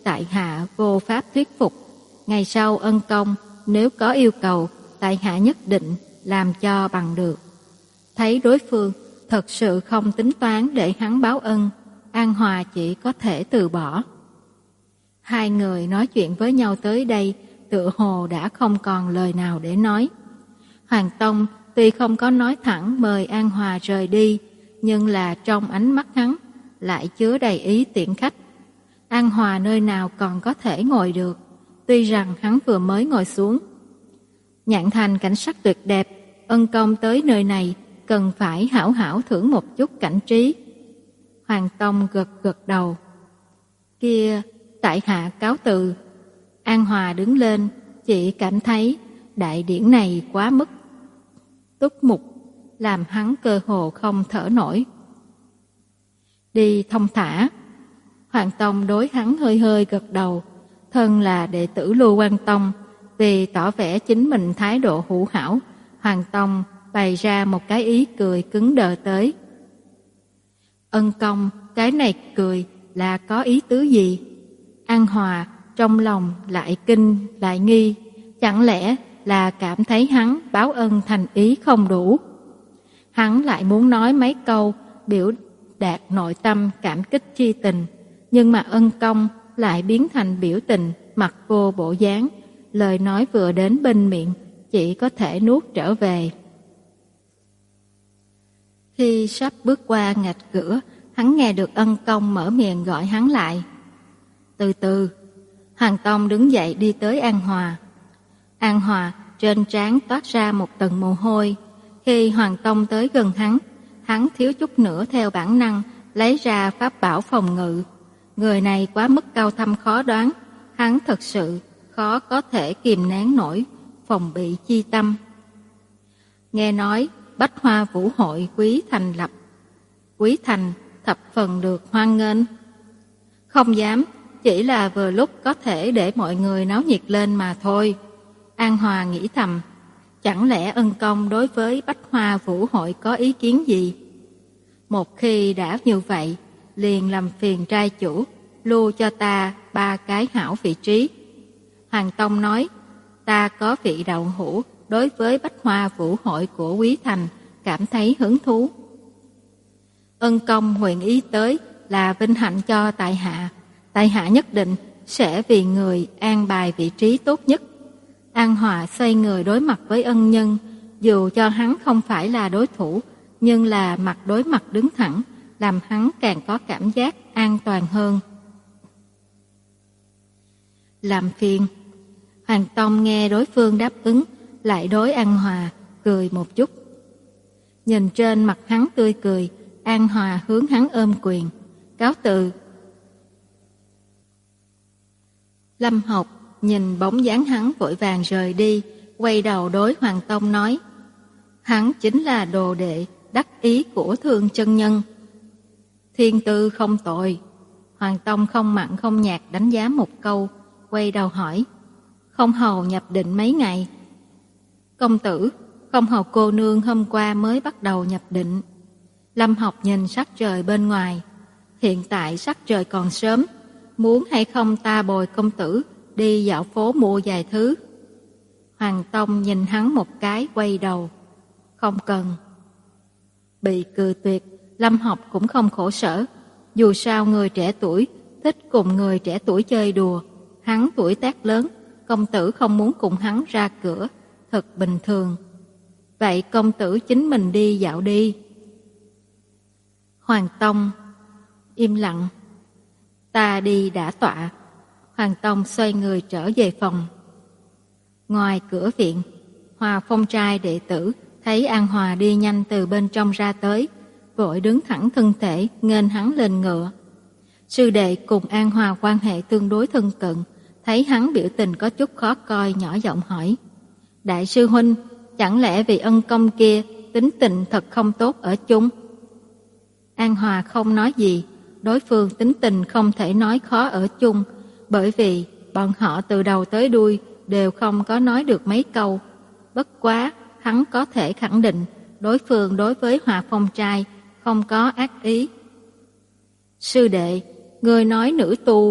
tại hạ vô pháp thuyết phục. Ngày sau ân công nếu có yêu cầu, tại hạ nhất định làm cho bằng được. Thấy đối phương thật sự không tính toán để hắn báo ân, An Hòa chỉ có thể từ bỏ. Hai người nói chuyện với nhau tới đây, tựa hồ đã không còn lời nào để nói. Hoàng Tông tuy không có nói thẳng mời An Hòa rời đi, nhưng là trong ánh mắt hắn lại chứa đầy ý tiễn khách. An Hòa nơi nào còn có thể ngồi được, tuy rằng hắn vừa mới ngồi xuống. Nhạn Thành cảnh sắc tuyệt đẹp, ân công tới nơi này cần phải hảo hảo thưởng một chút cảnh trí. Hoàng Tông gật gật đầu. Kia, tại hạ cáo từ. An Hòa đứng lên, chỉ cảm thấy đại điển này quá mức túc mục, làm hắn cơ hồ không thở nổi. Đi thông thả. Hoàng Tông đối hắn hơi hơi gật đầu. Thân là đệ tử Lưu Quan Tông, vì tỏ vẻ chính mình thái độ hữu hảo, Hoàng Tông bày ra một cái ý cười cứng đờ tới. Ân công, cái này cười là có ý tứ gì? An Hòa trong lòng lại kinh lại nghi, chẳng lẽ là cảm thấy hắn báo ân thành ý không đủ? Hắn lại muốn nói mấy câu biểu đạt nội tâm cảm kích chi tình, nhưng mà ân công lại biến thành biểu tình mặt vô bộ dáng, lời nói vừa đến bên miệng chỉ có thể nuốt trở về. Khi sắp bước qua ngạch cửa, hắn nghe được ân công mở miệng gọi hắn lại. Từ từ. Hoàng Tông đứng dậy đi tới An Hòa. An Hòa trên trán toát ra một tầng mồ hôi. Khi Hoàng Tông tới gần hắn, hắn thiếu chút nữa theo bản năng lấy ra pháp bảo phòng ngự. Người này quá mức cao thâm khó đoán, hắn thật sự khó có thể kìm nén nổi phòng bị chi tâm. Nghe nói Bách Hoa Vũ Hội quý thành lập, quý thành thập phần được hoan nghênh. Không dám, chỉ là vừa lúc có thể để mọi người náo nhiệt lên mà thôi. An Hòa nghĩ thầm, chẳng lẽ ân công đối với Bách Hoa Vũ Hội có ý kiến gì? Một khi đã như vậy, liền làm phiền trai chủ lưu cho ta ba cái hảo vị trí. Hoàng Tông nói, ta có vị đạo hữu đối với Bách Hoa Vũ Hội của Quý Thành cảm thấy hứng thú. Ân công nguyện ý tới là vinh hạnh cho tại hạ. Tại hạ nhất định sẽ vì người an bài vị trí tốt nhất. An Hòa xoay người đối mặt với ân nhân, dù cho hắn không phải là đối thủ, nhưng là mặt đối mặt đứng thẳng, làm hắn càng có cảm giác an toàn hơn. Làm phiền. Hoàng Tông nghe đối phương đáp ứng, lại đối An Hòa cười một chút. Nhìn trên mặt hắn tươi cười, An Hòa hướng hắn ôm quyền, cáo từ. Lâm Học nhìn bóng dáng hắn vội vàng rời đi, quay đầu đối Hoàng Tông nói, hắn chính là đồ đệ đắc ý của Thương chân nhân. Thiên tư không tồi. Hoàng Tông không mặn không nhạt đánh giá một câu, quay đầu hỏi, không hầu nhập định mấy ngày? Công tử, không hầu cô nương hôm qua mới bắt đầu nhập định. Lâm Học nhìn sắc trời bên ngoài, hiện tại sắc trời còn sớm, muốn hay không ta bồi công tử đi dạo phố mua vài thứ? Hoàng Tông nhìn hắn một cái quay đầu, không cần. Bị cười tuyệt, Lâm Học cũng không khổ sở, dù sao người trẻ tuổi thích cùng người trẻ tuổi chơi đùa, hắn tuổi tác lớn, công tử không muốn cùng hắn ra cửa, thật bình thường. Vậy công tử chính mình đi dạo đi. Hoàng Tông im lặng. Ta đi đã tọa. Hoàng Tông xoay người trở về phòng. Ngoài cửa viện, Hòa Phong trai đệ tử thấy An Hòa đi nhanh từ bên trong ra tới, vội đứng thẳng thân thể nghênh hắn lên ngựa. Sư đệ cùng An Hòa quan hệ tương đối thân cận, thấy hắn biểu tình có chút khó coi, nhỏ giọng hỏi, đại sư huynh, chẳng lẽ vì ân công kia tính tình thật không tốt ở chung? An Hòa không nói gì, đối phương tính tình không thể nói khó ở chung, bởi vì bọn họ từ đầu tới đuôi đều không có nói được mấy câu. Bất quá, hắn có thể khẳng định đối phương đối với Hòa Phong trai không có ác ý. Sư đệ, người nói nữ tu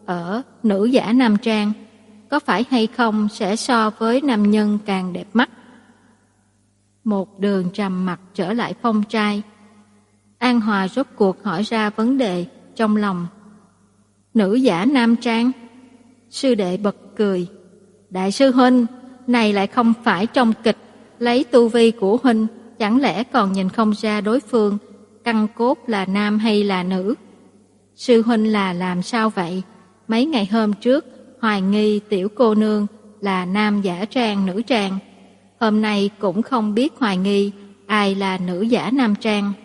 ở nữ giả nam trang, có phải hay không sẽ so với nam nhân càng đẹp mắt. Một Đường trầm mặt trở lại phong trai. An Hòa rốt cuộc hỏi ra vấn đề trong lòng. Nữ giả nam trang? Sư đệ bật cười. Đại sư huynh, này lại không phải trong kịch, lấy tu vi của huynh, chẳng lẽ còn nhìn không ra đối phương căn cốt là nam hay là nữ? Sư huynh là làm sao vậy? Mấy ngày hôm trước hoài nghi tiểu cô nương là nam giả trang nữ trang, hôm nay cũng không biết hoài nghi ai là nữ giả nam trang.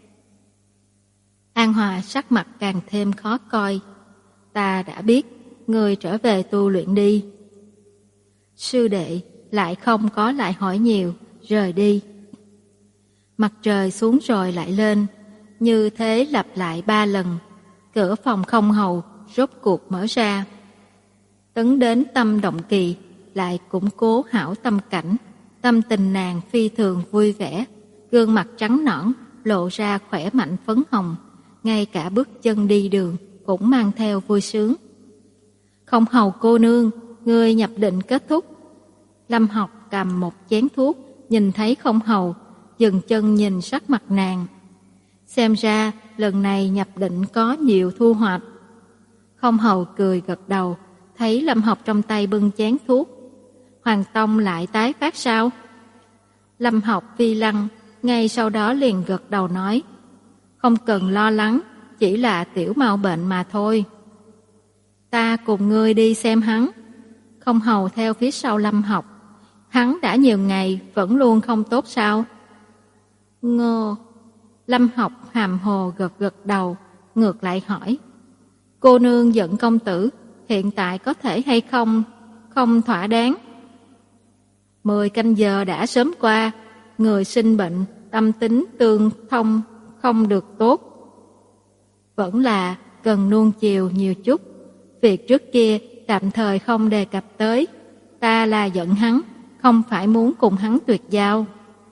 An Hòa sắc mặt càng thêm khó coi. Ta đã biết, ngươi trở về tu luyện đi. Sư đệ lại không có lại hỏi nhiều, rời đi. Mặt trời xuống rồi lại lên, như thế lặp lại ba lần. Cửa phòng không hầu rốt cuộc mở ra. Tấn đến Tâm Động Kỳ, lại củng cố hảo tâm cảnh. Tâm tình nàng phi thường vui vẻ, gương mặt trắng nõn lộ ra khỏe mạnh phấn hồng, ngay cả bước chân đi đường cũng mang theo vui sướng. Không hầu cô nương, ngươi nhập định kết thúc. Lâm Học cầm một chén thuốc, nhìn thấy không hầu, dừng chân nhìn sắc mặt nàng. Xem ra lần này nhập định có nhiều thu hoạch. Không hầu cười gật đầu, thấy Lâm Học trong tay bưng chén thuốc. Hoàng Tông lại tái phát sao? Lâm Học vi lăng, ngay sau đó liền gật đầu nói. Không cần lo lắng, chỉ là tiểu mao bệnh mà thôi. Ta cùng ngươi đi xem hắn. Không hầu theo phía sau Lâm Học. Hắn đã nhiều ngày vẫn luôn không tốt sao? Ngô. Lâm Học hàm hồ gật gật đầu, ngược lại hỏi. Cô nương giận công tử, hiện tại có thể hay không, không thỏa đáng. Mười canh giờ đã sớm qua, người sinh bệnh, tâm tính tương thông không được tốt. Vẫn là cần nuông chiều nhiều chút. Việc trước kia tạm thời không đề cập tới. Ta là giận hắn, không phải muốn cùng hắn tuyệt giao.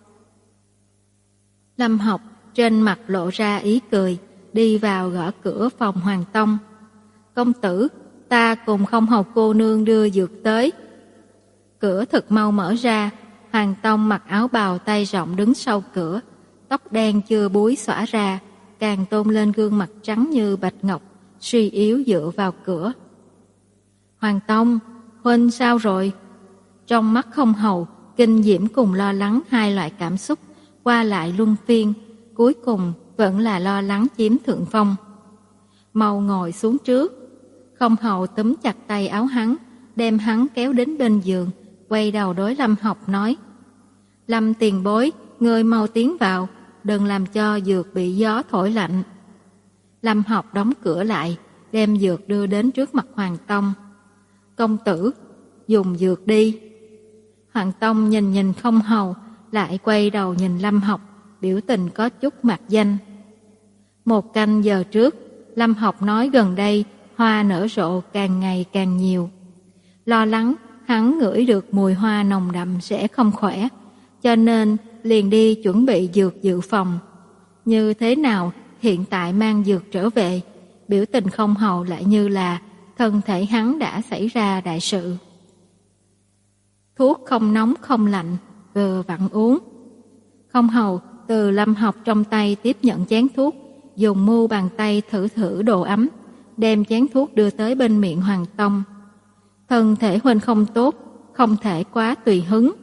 Lâm Học trên mặt lộ ra ý cười, đi vào gõ cửa phòng Hoàng Tông. Công tử, ta cùng không hầu cô nương đưa dược tới. Cửa thật mau mở ra, Hoàng Tông mặc áo bào tay rộng đứng sau cửa, tóc đen chưa búi xõa ra, càng tôn lên gương mặt trắng như bạch ngọc, suy yếu dựa vào cửa. Hoàng Tông, huynh sao rồi? Trong mắt không hầu, kinh diễm cùng lo lắng hai loại cảm xúc, qua lại luân phiên, cuối cùng vẫn là lo lắng chiếm thượng phong. Mau ngồi xuống trước. Không hầu túm chặt tay áo hắn, đem hắn kéo đến bên giường, quay đầu đối Lâm Học nói. Lâm tiền bối, ngươi mau tiến vào, đừng làm cho dược bị gió thổi lạnh. Lâm Học đóng cửa lại, đem dược đưa đến trước mặt Hoàng Tông. Công tử, dùng dược đi. Hoàng Tông nhìn nhìn không hầu, lại quay đầu nhìn Lâm Học, biểu tình có chút mạc danh. Một canh giờ trước, Lâm Học nói gần đây hoa nở rộ càng ngày càng nhiều. Lo lắng hắn ngửi được mùi hoa nồng đậm sẽ không khỏe, cho nên liền đi chuẩn bị dược dự phòng. Như thế nào hiện tại mang dược trở về, biểu tình không hầu lại như là thân thể hắn đã xảy ra đại sự. Thuốc không nóng không lạnh, vừa vặn uống. Không hầu từ Lâm Học trong tay tiếp nhận chén thuốc, dùng mu bàn tay thử thử độ ấm, đem chén thuốc đưa tới bên miệng Hoàng Tông. Thân thể huynh không tốt, không thể quá tùy hứng.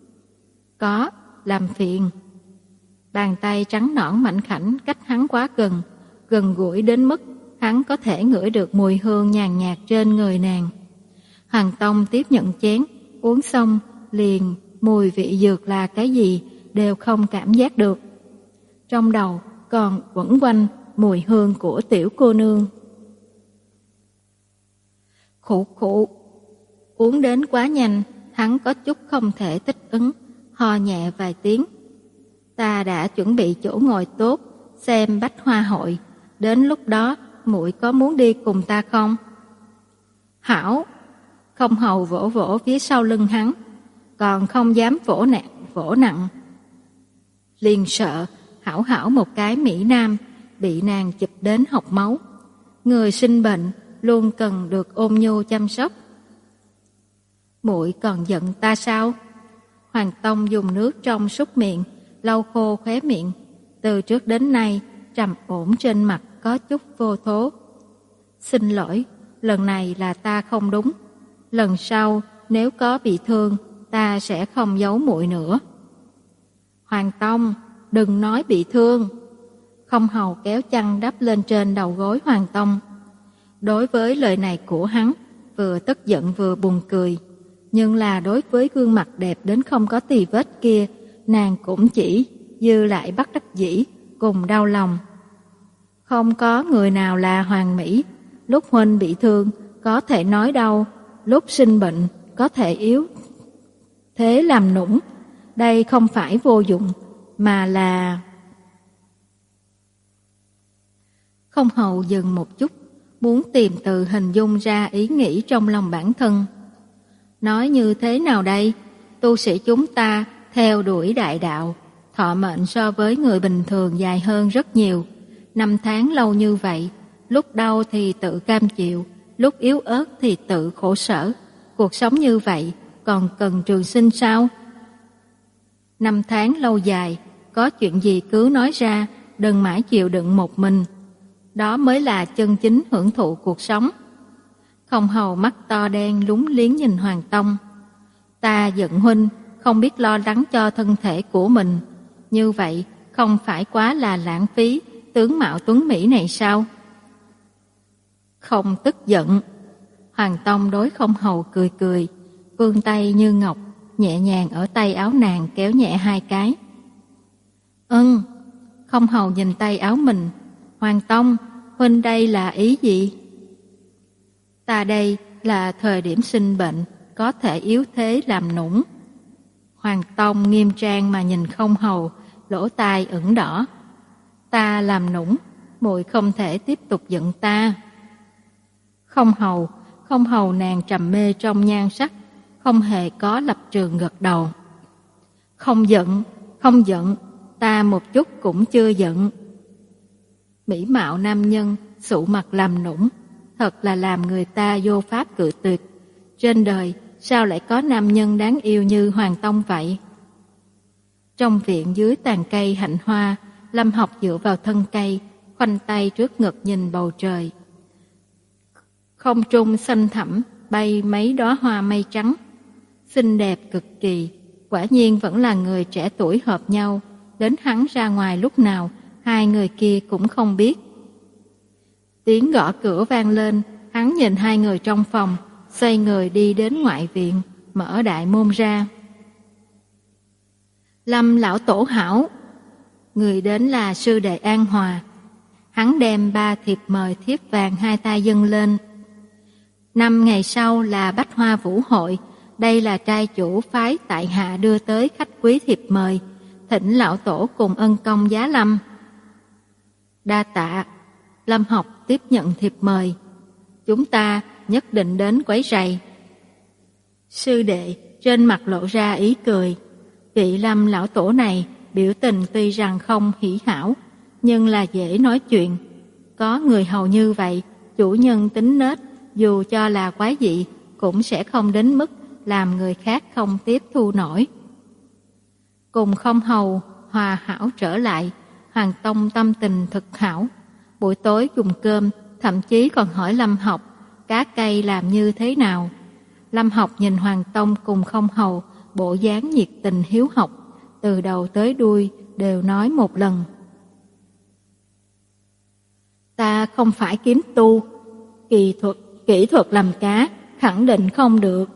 Có, làm phiền. Bàn tay trắng nõn mảnh khảnh cách hắn quá gần, gần gũi đến mức hắn có thể ngửi được mùi hương nhàn nhạt trên người nàng. Hoàng Tông tiếp nhận chén, uống xong liền mùi vị dược là cái gì đều không cảm giác được. Trong đầu còn quẩn quanh mùi hương của tiểu cô nương. Khụ khụ, uống đến quá nhanh, hắn có chút không thể thích ứng, ho nhẹ vài tiếng. Ta đã chuẩn bị chỗ ngồi tốt, xem bách hoa hội, đến lúc đó muội có muốn đi cùng ta không? Hảo. Không hầu vỗ vỗ phía sau lưng hắn, còn không dám vỗ nặng, vỗ nặng. Liền sợ hảo hảo một cái Mỹ Nam bị nàng chụp đến học máu. Người sinh bệnh luôn cần được ôm nhu chăm sóc. Muội còn giận ta sao? Hoàng Tông dùng nước trong súc miệng, lau khô khóe miệng. Từ trước đến nay, trầm ổn trên mặt có chút vô thố. Xin lỗi, lần này là ta không đúng. Lần sau, nếu có bị thương, ta sẽ không giấu muội nữa. Hoàng Tông, đừng nói bị thương. Không hầu kéo chăn đắp lên trên đầu gối Hoàng Tông. Đối với lời này của hắn, vừa tức giận vừa buồn cười. Nhưng là đối với gương mặt đẹp đến không có tì vết kia, nàng cũng chỉ dư lại bất đắc dĩ cùng đau lòng. Không có người nào là hoàn mỹ. Lúc huynh bị thương có thể nói đau, lúc sinh bệnh có thể yếu thế làm nũng. Đây không phải vô dụng, mà là... Không hầu dừng một chút, muốn tìm từ hình dung ra ý nghĩ trong lòng bản thân. Nói như thế nào đây? Tu sĩ chúng ta theo đuổi đại đạo, thọ mệnh so với người bình thường dài hơn rất nhiều. Năm tháng lâu như vậy, lúc đau thì tự cam chịu, lúc yếu ớt thì tự khổ sở. Cuộc sống như vậy còn cần trường sinh sao? Năm tháng lâu dài, có chuyện gì cứ nói ra, đừng mãi chịu đựng một mình. Đó mới là chân chính hưởng thụ cuộc sống. Không hầu mắt to đen lúng liếng nhìn Hoàng Tông. Ta giận huynh, không biết lo lắng cho thân thể của mình. Như vậy không phải quá là lãng phí tướng mạo tuấn mỹ này sao? Không tức giận. Hoàng Tông đối không hầu cười cười, vươn tay như ngọc, nhẹ nhàng ở tay áo nàng kéo nhẹ hai cái. Ừm, không hầu nhìn tay áo mình. Hoàng Tông, huynh đây là ý gì? Ta đây là thời điểm sinh bệnh, có thể yếu thế làm nũng. Hoàng Tông nghiêm trang mà nhìn không hầu, lỗ tai ửng đỏ. Ta làm nũng, muội không thể tiếp tục giận ta. Không hầu, không hầu nàng trầm mê trong nhan sắc, không hề có lập trường gật đầu. Không giận, không giận, ta một chút cũng chưa giận. Mỹ mạo nam nhân, sụ mặt làm nũng, thật là làm người ta vô pháp cự tuyệt. Trên đời, sao lại có nam nhân đáng yêu như Hoàng Tông vậy? Trong viện dưới tàn cây hạnh hoa, Lâm Học dựa vào thân cây, khoanh tay trước ngực nhìn bầu trời. Không trung xanh thẳm, bay mấy đóa hoa mây trắng. Xinh đẹp cực kỳ, quả nhiên vẫn là người trẻ tuổi hợp nhau. Đến hắn ra ngoài lúc nào, hai người kia cũng không biết. Tiếng gõ cửa vang lên, hắn nhìn hai người trong phòng, xoay người đi đến ngoại viện, mở đại môn ra. Lâm lão tổ hảo. Người đến là sư đệ An Hòa. Hắn đem ba thiệp mời thiếp vàng hai tay dâng lên. Năm ngày sau là Bách Hoa Vũ Hội, đây là trai chủ phái tại hạ đưa tới khách quý thiệp mời, thỉnh lão tổ cùng ân công giá lâm. Đa tạ. Lâm Học tiếp nhận thiệp mời. Chúng ta nhất định đến quấy rầy. Sư đệ trên mặt lộ ra ý cười. Vị Lâm lão tổ này biểu tình tuy rằng không hỉ hảo, nhưng là dễ nói chuyện. Có người hầu như vậy, chủ nhân tính nết, dù cho là quái dị, cũng sẽ không đến mức làm người khác không tiếp thu nổi. Cùng không hầu, hòa hảo trở lại, Hoàng Tông tâm tình thực hảo. Buổi tối dùng cơm, thậm chí còn hỏi Lâm Học, cá cây làm như thế nào. Lâm Học nhìn Hoàng Tông cùng không hầu, bộ dáng nhiệt tình hiếu học, từ đầu tới đuôi đều nói một lần. Ta không phải kiếm tu, kỹ thuật, kỹ thuật làm cá, khẳng định không được.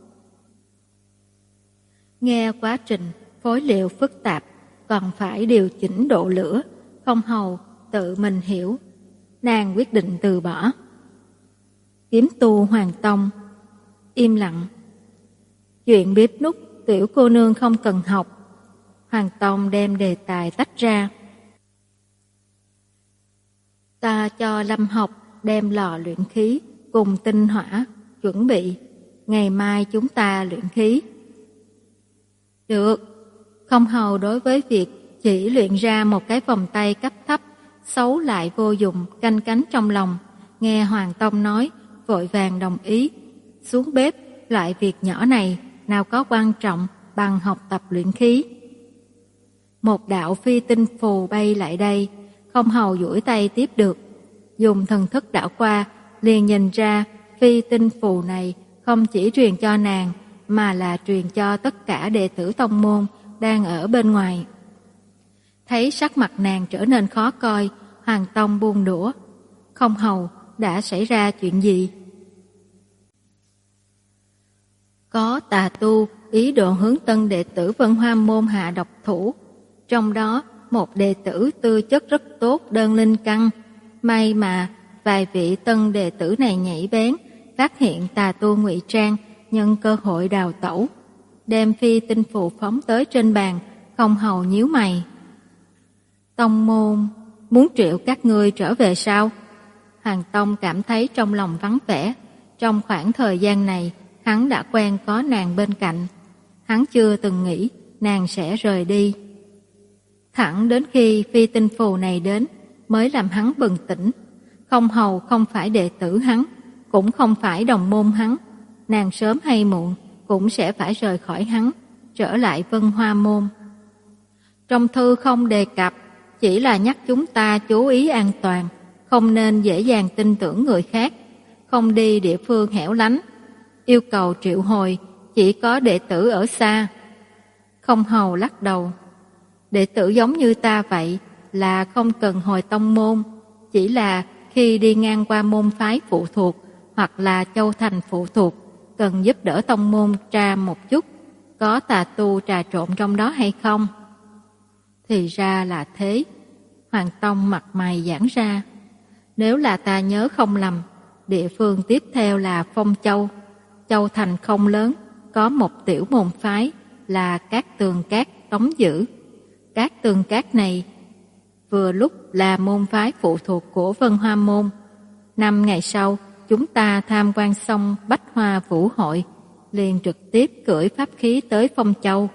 Nghe quá trình phối liệu phức tạp, còn phải điều chỉnh độ lửa, không hầu tự mình hiểu. Nàng quyết định từ bỏ. Kiếm tu Hoàng Tông im lặng. Chuyện bếp núc tiểu cô nương không cần học. Hoàng Tông đem đề tài tách ra. Ta cho Lâm Học đem lò luyện khí cùng tinh hỏa chuẩn bị. Ngày mai chúng ta luyện khí. Được. Không hầu đối với việc chỉ luyện ra một cái vòng tay cấp thấp, xấu lại vô dụng, canh cánh trong lòng. nghe Hoàng Tông nói, vội vàng đồng ý. Xuống bếp, loại việc nhỏ này nào có quan trọng bằng học tập luyện khí. Một đạo phi tinh phù bay lại đây, Không Hầu duỗi tay tiếp được, dùng thần thức đảo qua, liền nhìn ra phi tinh phù này không chỉ truyền cho nàng, mà là truyền cho tất cả đệ tử tông môn đang ở bên ngoài. Thấy sắc mặt nàng trở nên khó coi, Hoàng Tông buông đũa. Không Hầu, đã xảy ra chuyện gì? Có tà tu ý đồ hướng tân đệ tử Vân Hoa môn hạ độc thủ. Trong đó, một đệ tử tư chất rất tốt đơn linh căn. May mà vài vị tân đệ tử này nhảy bén, phát hiện tà tu ngụy trang, nhân cơ hội đào tẩu. Đem phi tinh phù phóng tới trên bàn, Không Hầu nhíu mày. Tông môn muốn triệu các ngươi trở về sao? Hoàng Tông cảm thấy trong lòng vắng vẻ. Trong khoảng thời gian này, hắn đã quen có nàng bên cạnh. Hắn chưa từng nghĩ nàng sẽ rời đi. Thẳng đến khi phi tinh phù này đến, mới làm hắn bừng tỉnh. Không Hầu không phải đệ tử hắn, cũng không phải đồng môn hắn. Nàng sớm hay muộn cũng sẽ phải rời khỏi hắn, trở lại Vân Hoa môn. Trong thư không đề cập, chỉ là nhắc chúng ta chú ý an toàn, không nên dễ dàng tin tưởng người khác, không đi địa phương hẻo lánh. Yêu cầu triệu hồi chỉ có đệ tử ở xa. Không Hầu lắc đầu. Đệ tử giống như ta vậy là không cần hồi tông môn, chỉ là khi đi ngang qua môn phái phụ thuộc hoặc là châu thành phụ thuộc, cần giúp đỡ tông môn tra một chút, có tà tu trà trộn trong đó hay không. Thì ra là thế. Hoàng Tông mặt mày giãn ra. Nếu là ta nhớ không lầm, địa phương tiếp theo là Phong Châu. Châu thành không lớn, có một tiểu môn phái là Cát Tường Cát đóng giữ. Cát Tường Cát này vừa lúc là môn phái phụ thuộc của Vân Hoa môn. Năm ngày sau, chúng ta tham quan xong Bách Hoa Vũ hội, liền trực tiếp cưỡi pháp khí tới Phong Châu.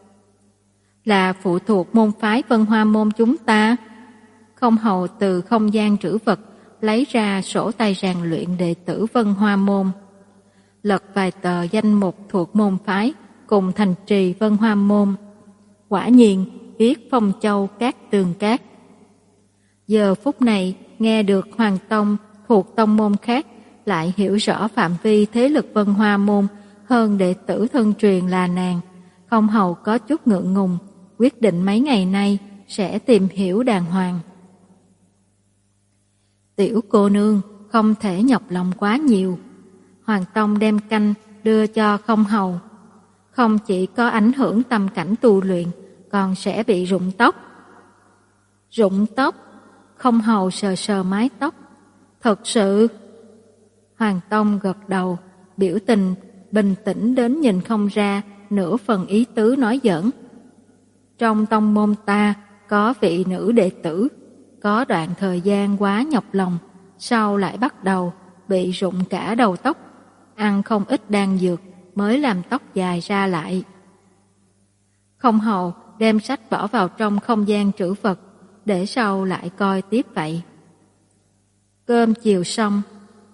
Là phụ thuộc môn phái Vân Hoa môn chúng ta. Không Hầu từ không gian trữ vật lấy ra sổ tay rèn luyện đệ tử Vân Hoa môn, lật vài tờ danh mục thuộc môn phái cùng thành trì Vân Hoa môn. Quả nhiên viết Phong Châu Cát Tường Cát. Giờ phút này nghe được Hoàng Tông thuộc tông môn khác lại hiểu rõ phạm vi thế lực Vân Hoa môn hơn đệ tử thân truyền là nàng, Không Hầu có chút ngượng ngùng, quyết định mấy ngày nay sẽ tìm hiểu đàng hoàng. Tiểu cô nương không thể nhọc lòng quá nhiều. Hoàng Tông đem canh đưa cho Không Hầu. Không chỉ có ảnh hưởng tâm cảnh tu luyện, còn sẽ bị rụng tóc. Rụng tóc? Không Hầu sờ sờ mái tóc. Thật sự? Hoàng Tông gật đầu, biểu tình bình tĩnh đến nhìn không ra nửa phần ý tứ nói giỡn. Trong tông môn ta có vị nữ đệ tử, có đoạn thời gian quá nhọc lòng, sau lại bắt đầu bị rụng cả đầu tóc, ăn không ít đan dược mới làm tóc dài ra lại. Không Hầu đem sách bỏ vào trong không gian trữ vật, để sau lại coi tiếp vậy. Cơm chiều xong.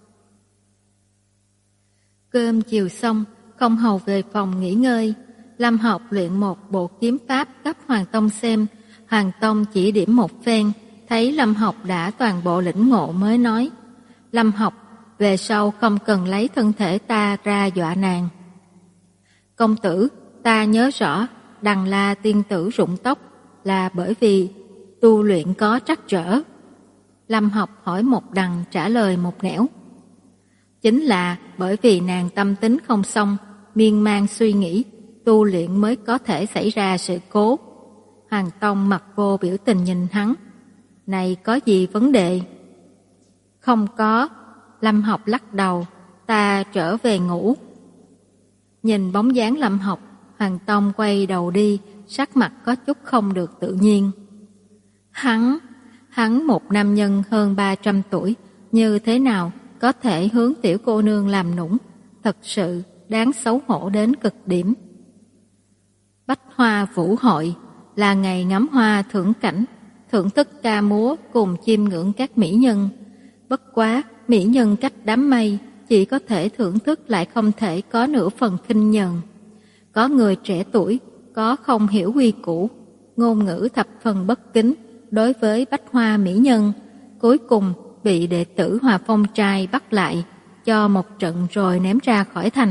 Cơm chiều xong, Không Hầu về phòng nghỉ ngơi. Lâm Học luyện một bộ kiếm pháp cấp Hoàng Tông xem. Hoàng Tông chỉ điểm một phen, thấy Lâm Học đã toàn bộ lĩnh ngộ mới nói: Lâm Học, về sau không cần lấy thân thể ta ra dọa nàng. Công tử, ta nhớ rõ Đằng La tiên tử rụng tóc là bởi vì tu luyện có trắc trở. Lâm Học hỏi một đằng trả lời một nẻo. Chính là bởi vì nàng tâm tính không xong, miên man suy nghĩ, tu luyện mới có thể xảy ra sự cố. Hoàng Tông mặt vô biểu tình nhìn hắn. Này có gì vấn đề? Không có. Lâm Học lắc đầu. Ta trở về ngủ. Nhìn bóng dáng Lâm Học, Hoàng Tông quay đầu đi, sắc mặt có chút không được tự nhiên. Hắn, hắn một nam nhân hơn ba trăm tuổi, như thế nào có thể hướng tiểu cô nương làm nũng, thật sự đáng xấu hổ đến cực điểm. Bách Hoa Vũ hội là ngày ngắm hoa thưởng cảnh, thưởng thức ca múa cùng chiêm ngưỡng các mỹ nhân. Bất quá, mỹ nhân cách đám mây, chỉ có thể thưởng thức lại không thể có nửa phần khinh nhờn. Có người trẻ tuổi, có không hiểu quy củ, ngôn ngữ thập phần bất kính đối với bách hoa mỹ nhân, cuối cùng bị đệ tử Hòa Phong trai bắt lại, cho một trận rồi ném ra khỏi thành.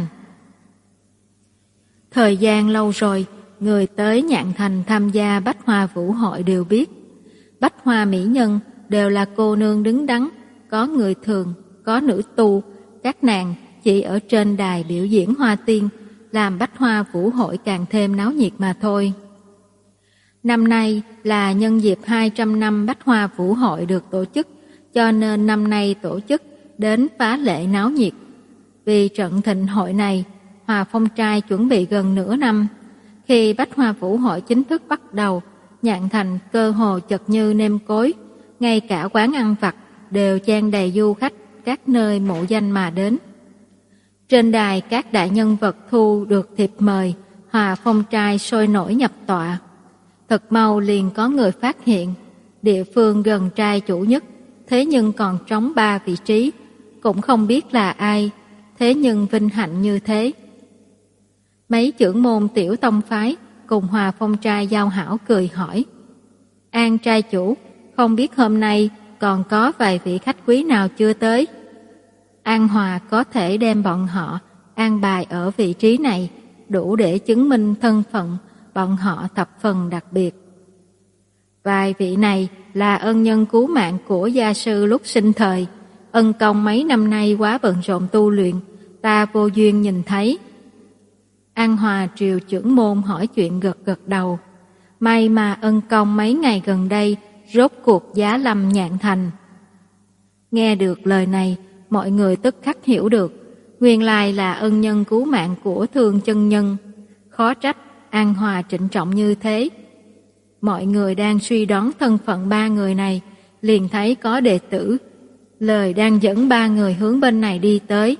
Thời gian lâu rồi, người tới Nhạn Thành tham gia bách hoa vũ hội đều biết, bách hoa mỹ nhân đều là cô nương đứng đắn, có người thường, có nữ tu, các nàng chỉ ở trên đài biểu diễn hoa tiên, làm bách hoa vũ hội càng thêm náo nhiệt mà thôi. Năm nay là nhân dịp hai trăm năm bách hoa vũ hội được tổ chức, cho nên năm nay tổ chức đến phá lệ náo nhiệt. Vì trận thịnh hội này, Hòa Phong trai chuẩn bị gần nửa năm. Khi bách hoa vũ hội chính thức bắt đầu, Nhạn Thành cơ hồ chật như nêm cối, ngay cả quán ăn vặt đều chan đầy du khách các nơi mộ danh mà đến. Trên đài các đại nhân vật thu được thiệp mời, Hòa Phong trai sôi nổi nhập tọa. Thật mau liền có người phát hiện, địa phương gần trai chủ nhất, thế nhưng còn trống ba vị trí, cũng không biết là ai, thế nhưng vinh hạnh như thế. Mấy trưởng môn tiểu tông phái cùng Hòa Phong trai giao hảo cười hỏi: An trai chủ, không biết hôm nay còn có vài vị khách quý nào chưa tới? An Hòa có thể đem bọn họ an bài ở vị trí này, đủ để chứng minh thân phận bọn họ thập phần đặc biệt. Vài vị này là ân nhân cứu mạng của gia sư lúc sinh thời, ân công mấy năm nay quá bận rộn tu luyện, ta vô duyên nhìn thấy. An Hòa triều trưởng môn hỏi chuyện gật gật đầu. May mà ân công mấy ngày gần đây rốt cuộc giá lâm Nhạn Thành. Nghe được lời này, mọi người tức khắc hiểu được, nguyên lai là ân nhân cứu mạng của Thương chân nhân. Khó trách An Hòa trịnh trọng như thế. Mọi người đang suy đoán thân phận ba người này, liền thấy có đệ tử lời đang dẫn ba người hướng bên này đi tới.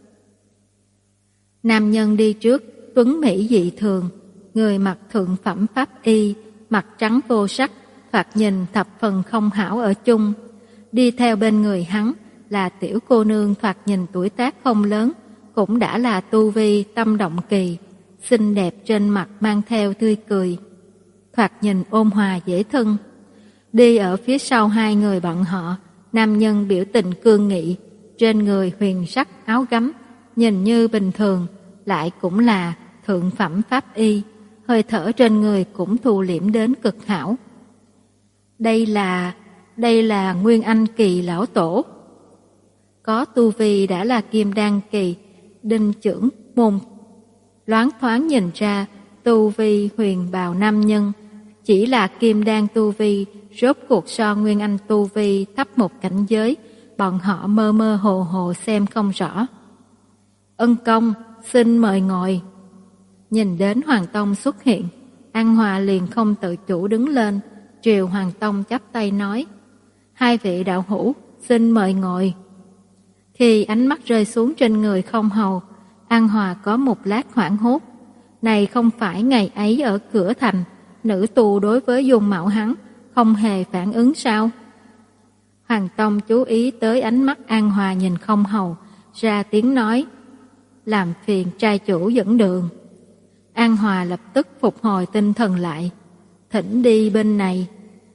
Nam nhân đi trước, tuấn mỹ dị thường, người mặc thượng phẩm pháp y, mặt trắng vô sắc, thoạt nhìn thập phần không hảo ở chung. Đi theo bên người hắn là tiểu cô nương thoạt nhìn tuổi tác không lớn, cũng đã là tu vi tâm động kỳ, xinh đẹp trên mặt mang theo tươi cười, thoạt nhìn ôn hòa dễ thân. Đi ở phía sau hai người bọn họ, nam nhân biểu tình cương nghị, trên người huyền sắc áo gấm, nhìn như bình thường, lại cũng là thượng phẩm pháp y, hơi thở trên người cũng thu liễm đến cực hảo. Đây là, đây là Nguyên Anh kỳ lão tổ. Có tu vi đã là kim đan kỳ, đinh trưởng môn loáng thoáng nhìn ra tu vi huyền bào nam nhân, chỉ là kim đan tu vi, rốt cuộc so Nguyên Anh tu vi thấp một cảnh giới, bọn họ mơ mơ hồ hồ xem không rõ. Ân công, xin mời ngồi. Nhìn đến Hoàng Tông xuất hiện, An Hòa liền không tự chủ đứng lên, triều Hoàng Tông chắp tay nói: Hai vị đạo hữu, xin mời ngồi. Khi ánh mắt rơi xuống trên người Không Hầu, An Hòa có một lát hoảng hốt. Này không phải ngày ấy ở cửa thành, nữ tù đối với dung mạo hắn không hề phản ứng sao? Hoàng Tông chú ý tới ánh mắt An Hòa nhìn Không Hầu, ra tiếng nói: Làm phiền trai chủ dẫn đường. An Hòa lập tức phục hồi tinh thần lại: Thỉnh đi bên này.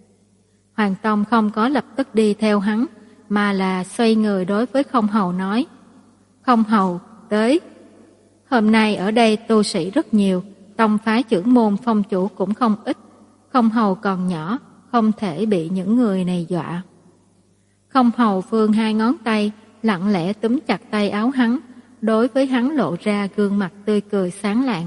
Hoàng Tông không có lập tức đi theo hắn, mà là xoay người đối với Không Hầu nói: Không Hầu, tới. Hôm nay ở đây tu sĩ rất nhiều, tông phái trưởng môn phong chủ cũng không ít. Không Hầu còn nhỏ, không thể bị những người này dọa. Không Hầu vươn hai ngón tay, lặng lẽ túm chặt tay áo hắn, đối với hắn lộ ra gương mặt tươi cười sáng lạng.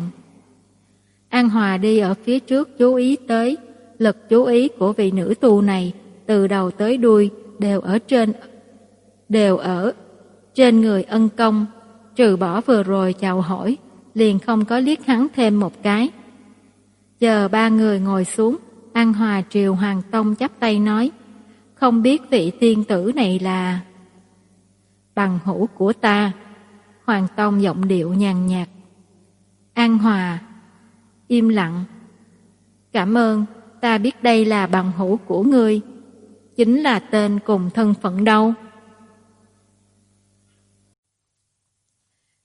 An Hòa đi ở phía trước chú ý tới, lực chú ý của vị nữ tù này từ đầu tới đuôi đều ở trên đều ở trên người ân công, trừ bỏ vừa rồi chào hỏi, liền không có liếc hắn thêm một cái. Chờ ba người ngồi xuống, An Hòa triều Hoàng Tông chắp tay nói: Không biết vị tiên tử này là... Bằng hữu của ta. Hoàng Tông giọng điệu nhàn nhạt. An Hòa im lặng. Cảm ơn, ta biết đây là bằng hữu của ngươi. Chính là tên cùng thân phận đâu?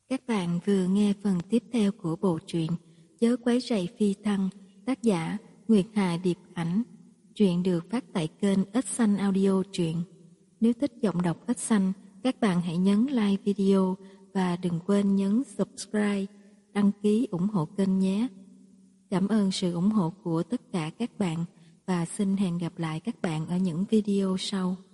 Các bạn vừa nghe phần tiếp theo của bộ truyện Chớ quấy rầy phi thăng, tác giả Nguyệt Hà Điệp Ảnh. Truyện được phát tại kênh Ích Xanh Audio Truyện. Nếu thích giọng đọc Ích Xanh, các bạn hãy nhấn like video và đừng quên nhấn subscribe, đăng ký ủng hộ kênh nhé. Cảm ơn sự ủng hộ của tất cả các bạn và xin hẹn gặp lại các bạn ở những video sau.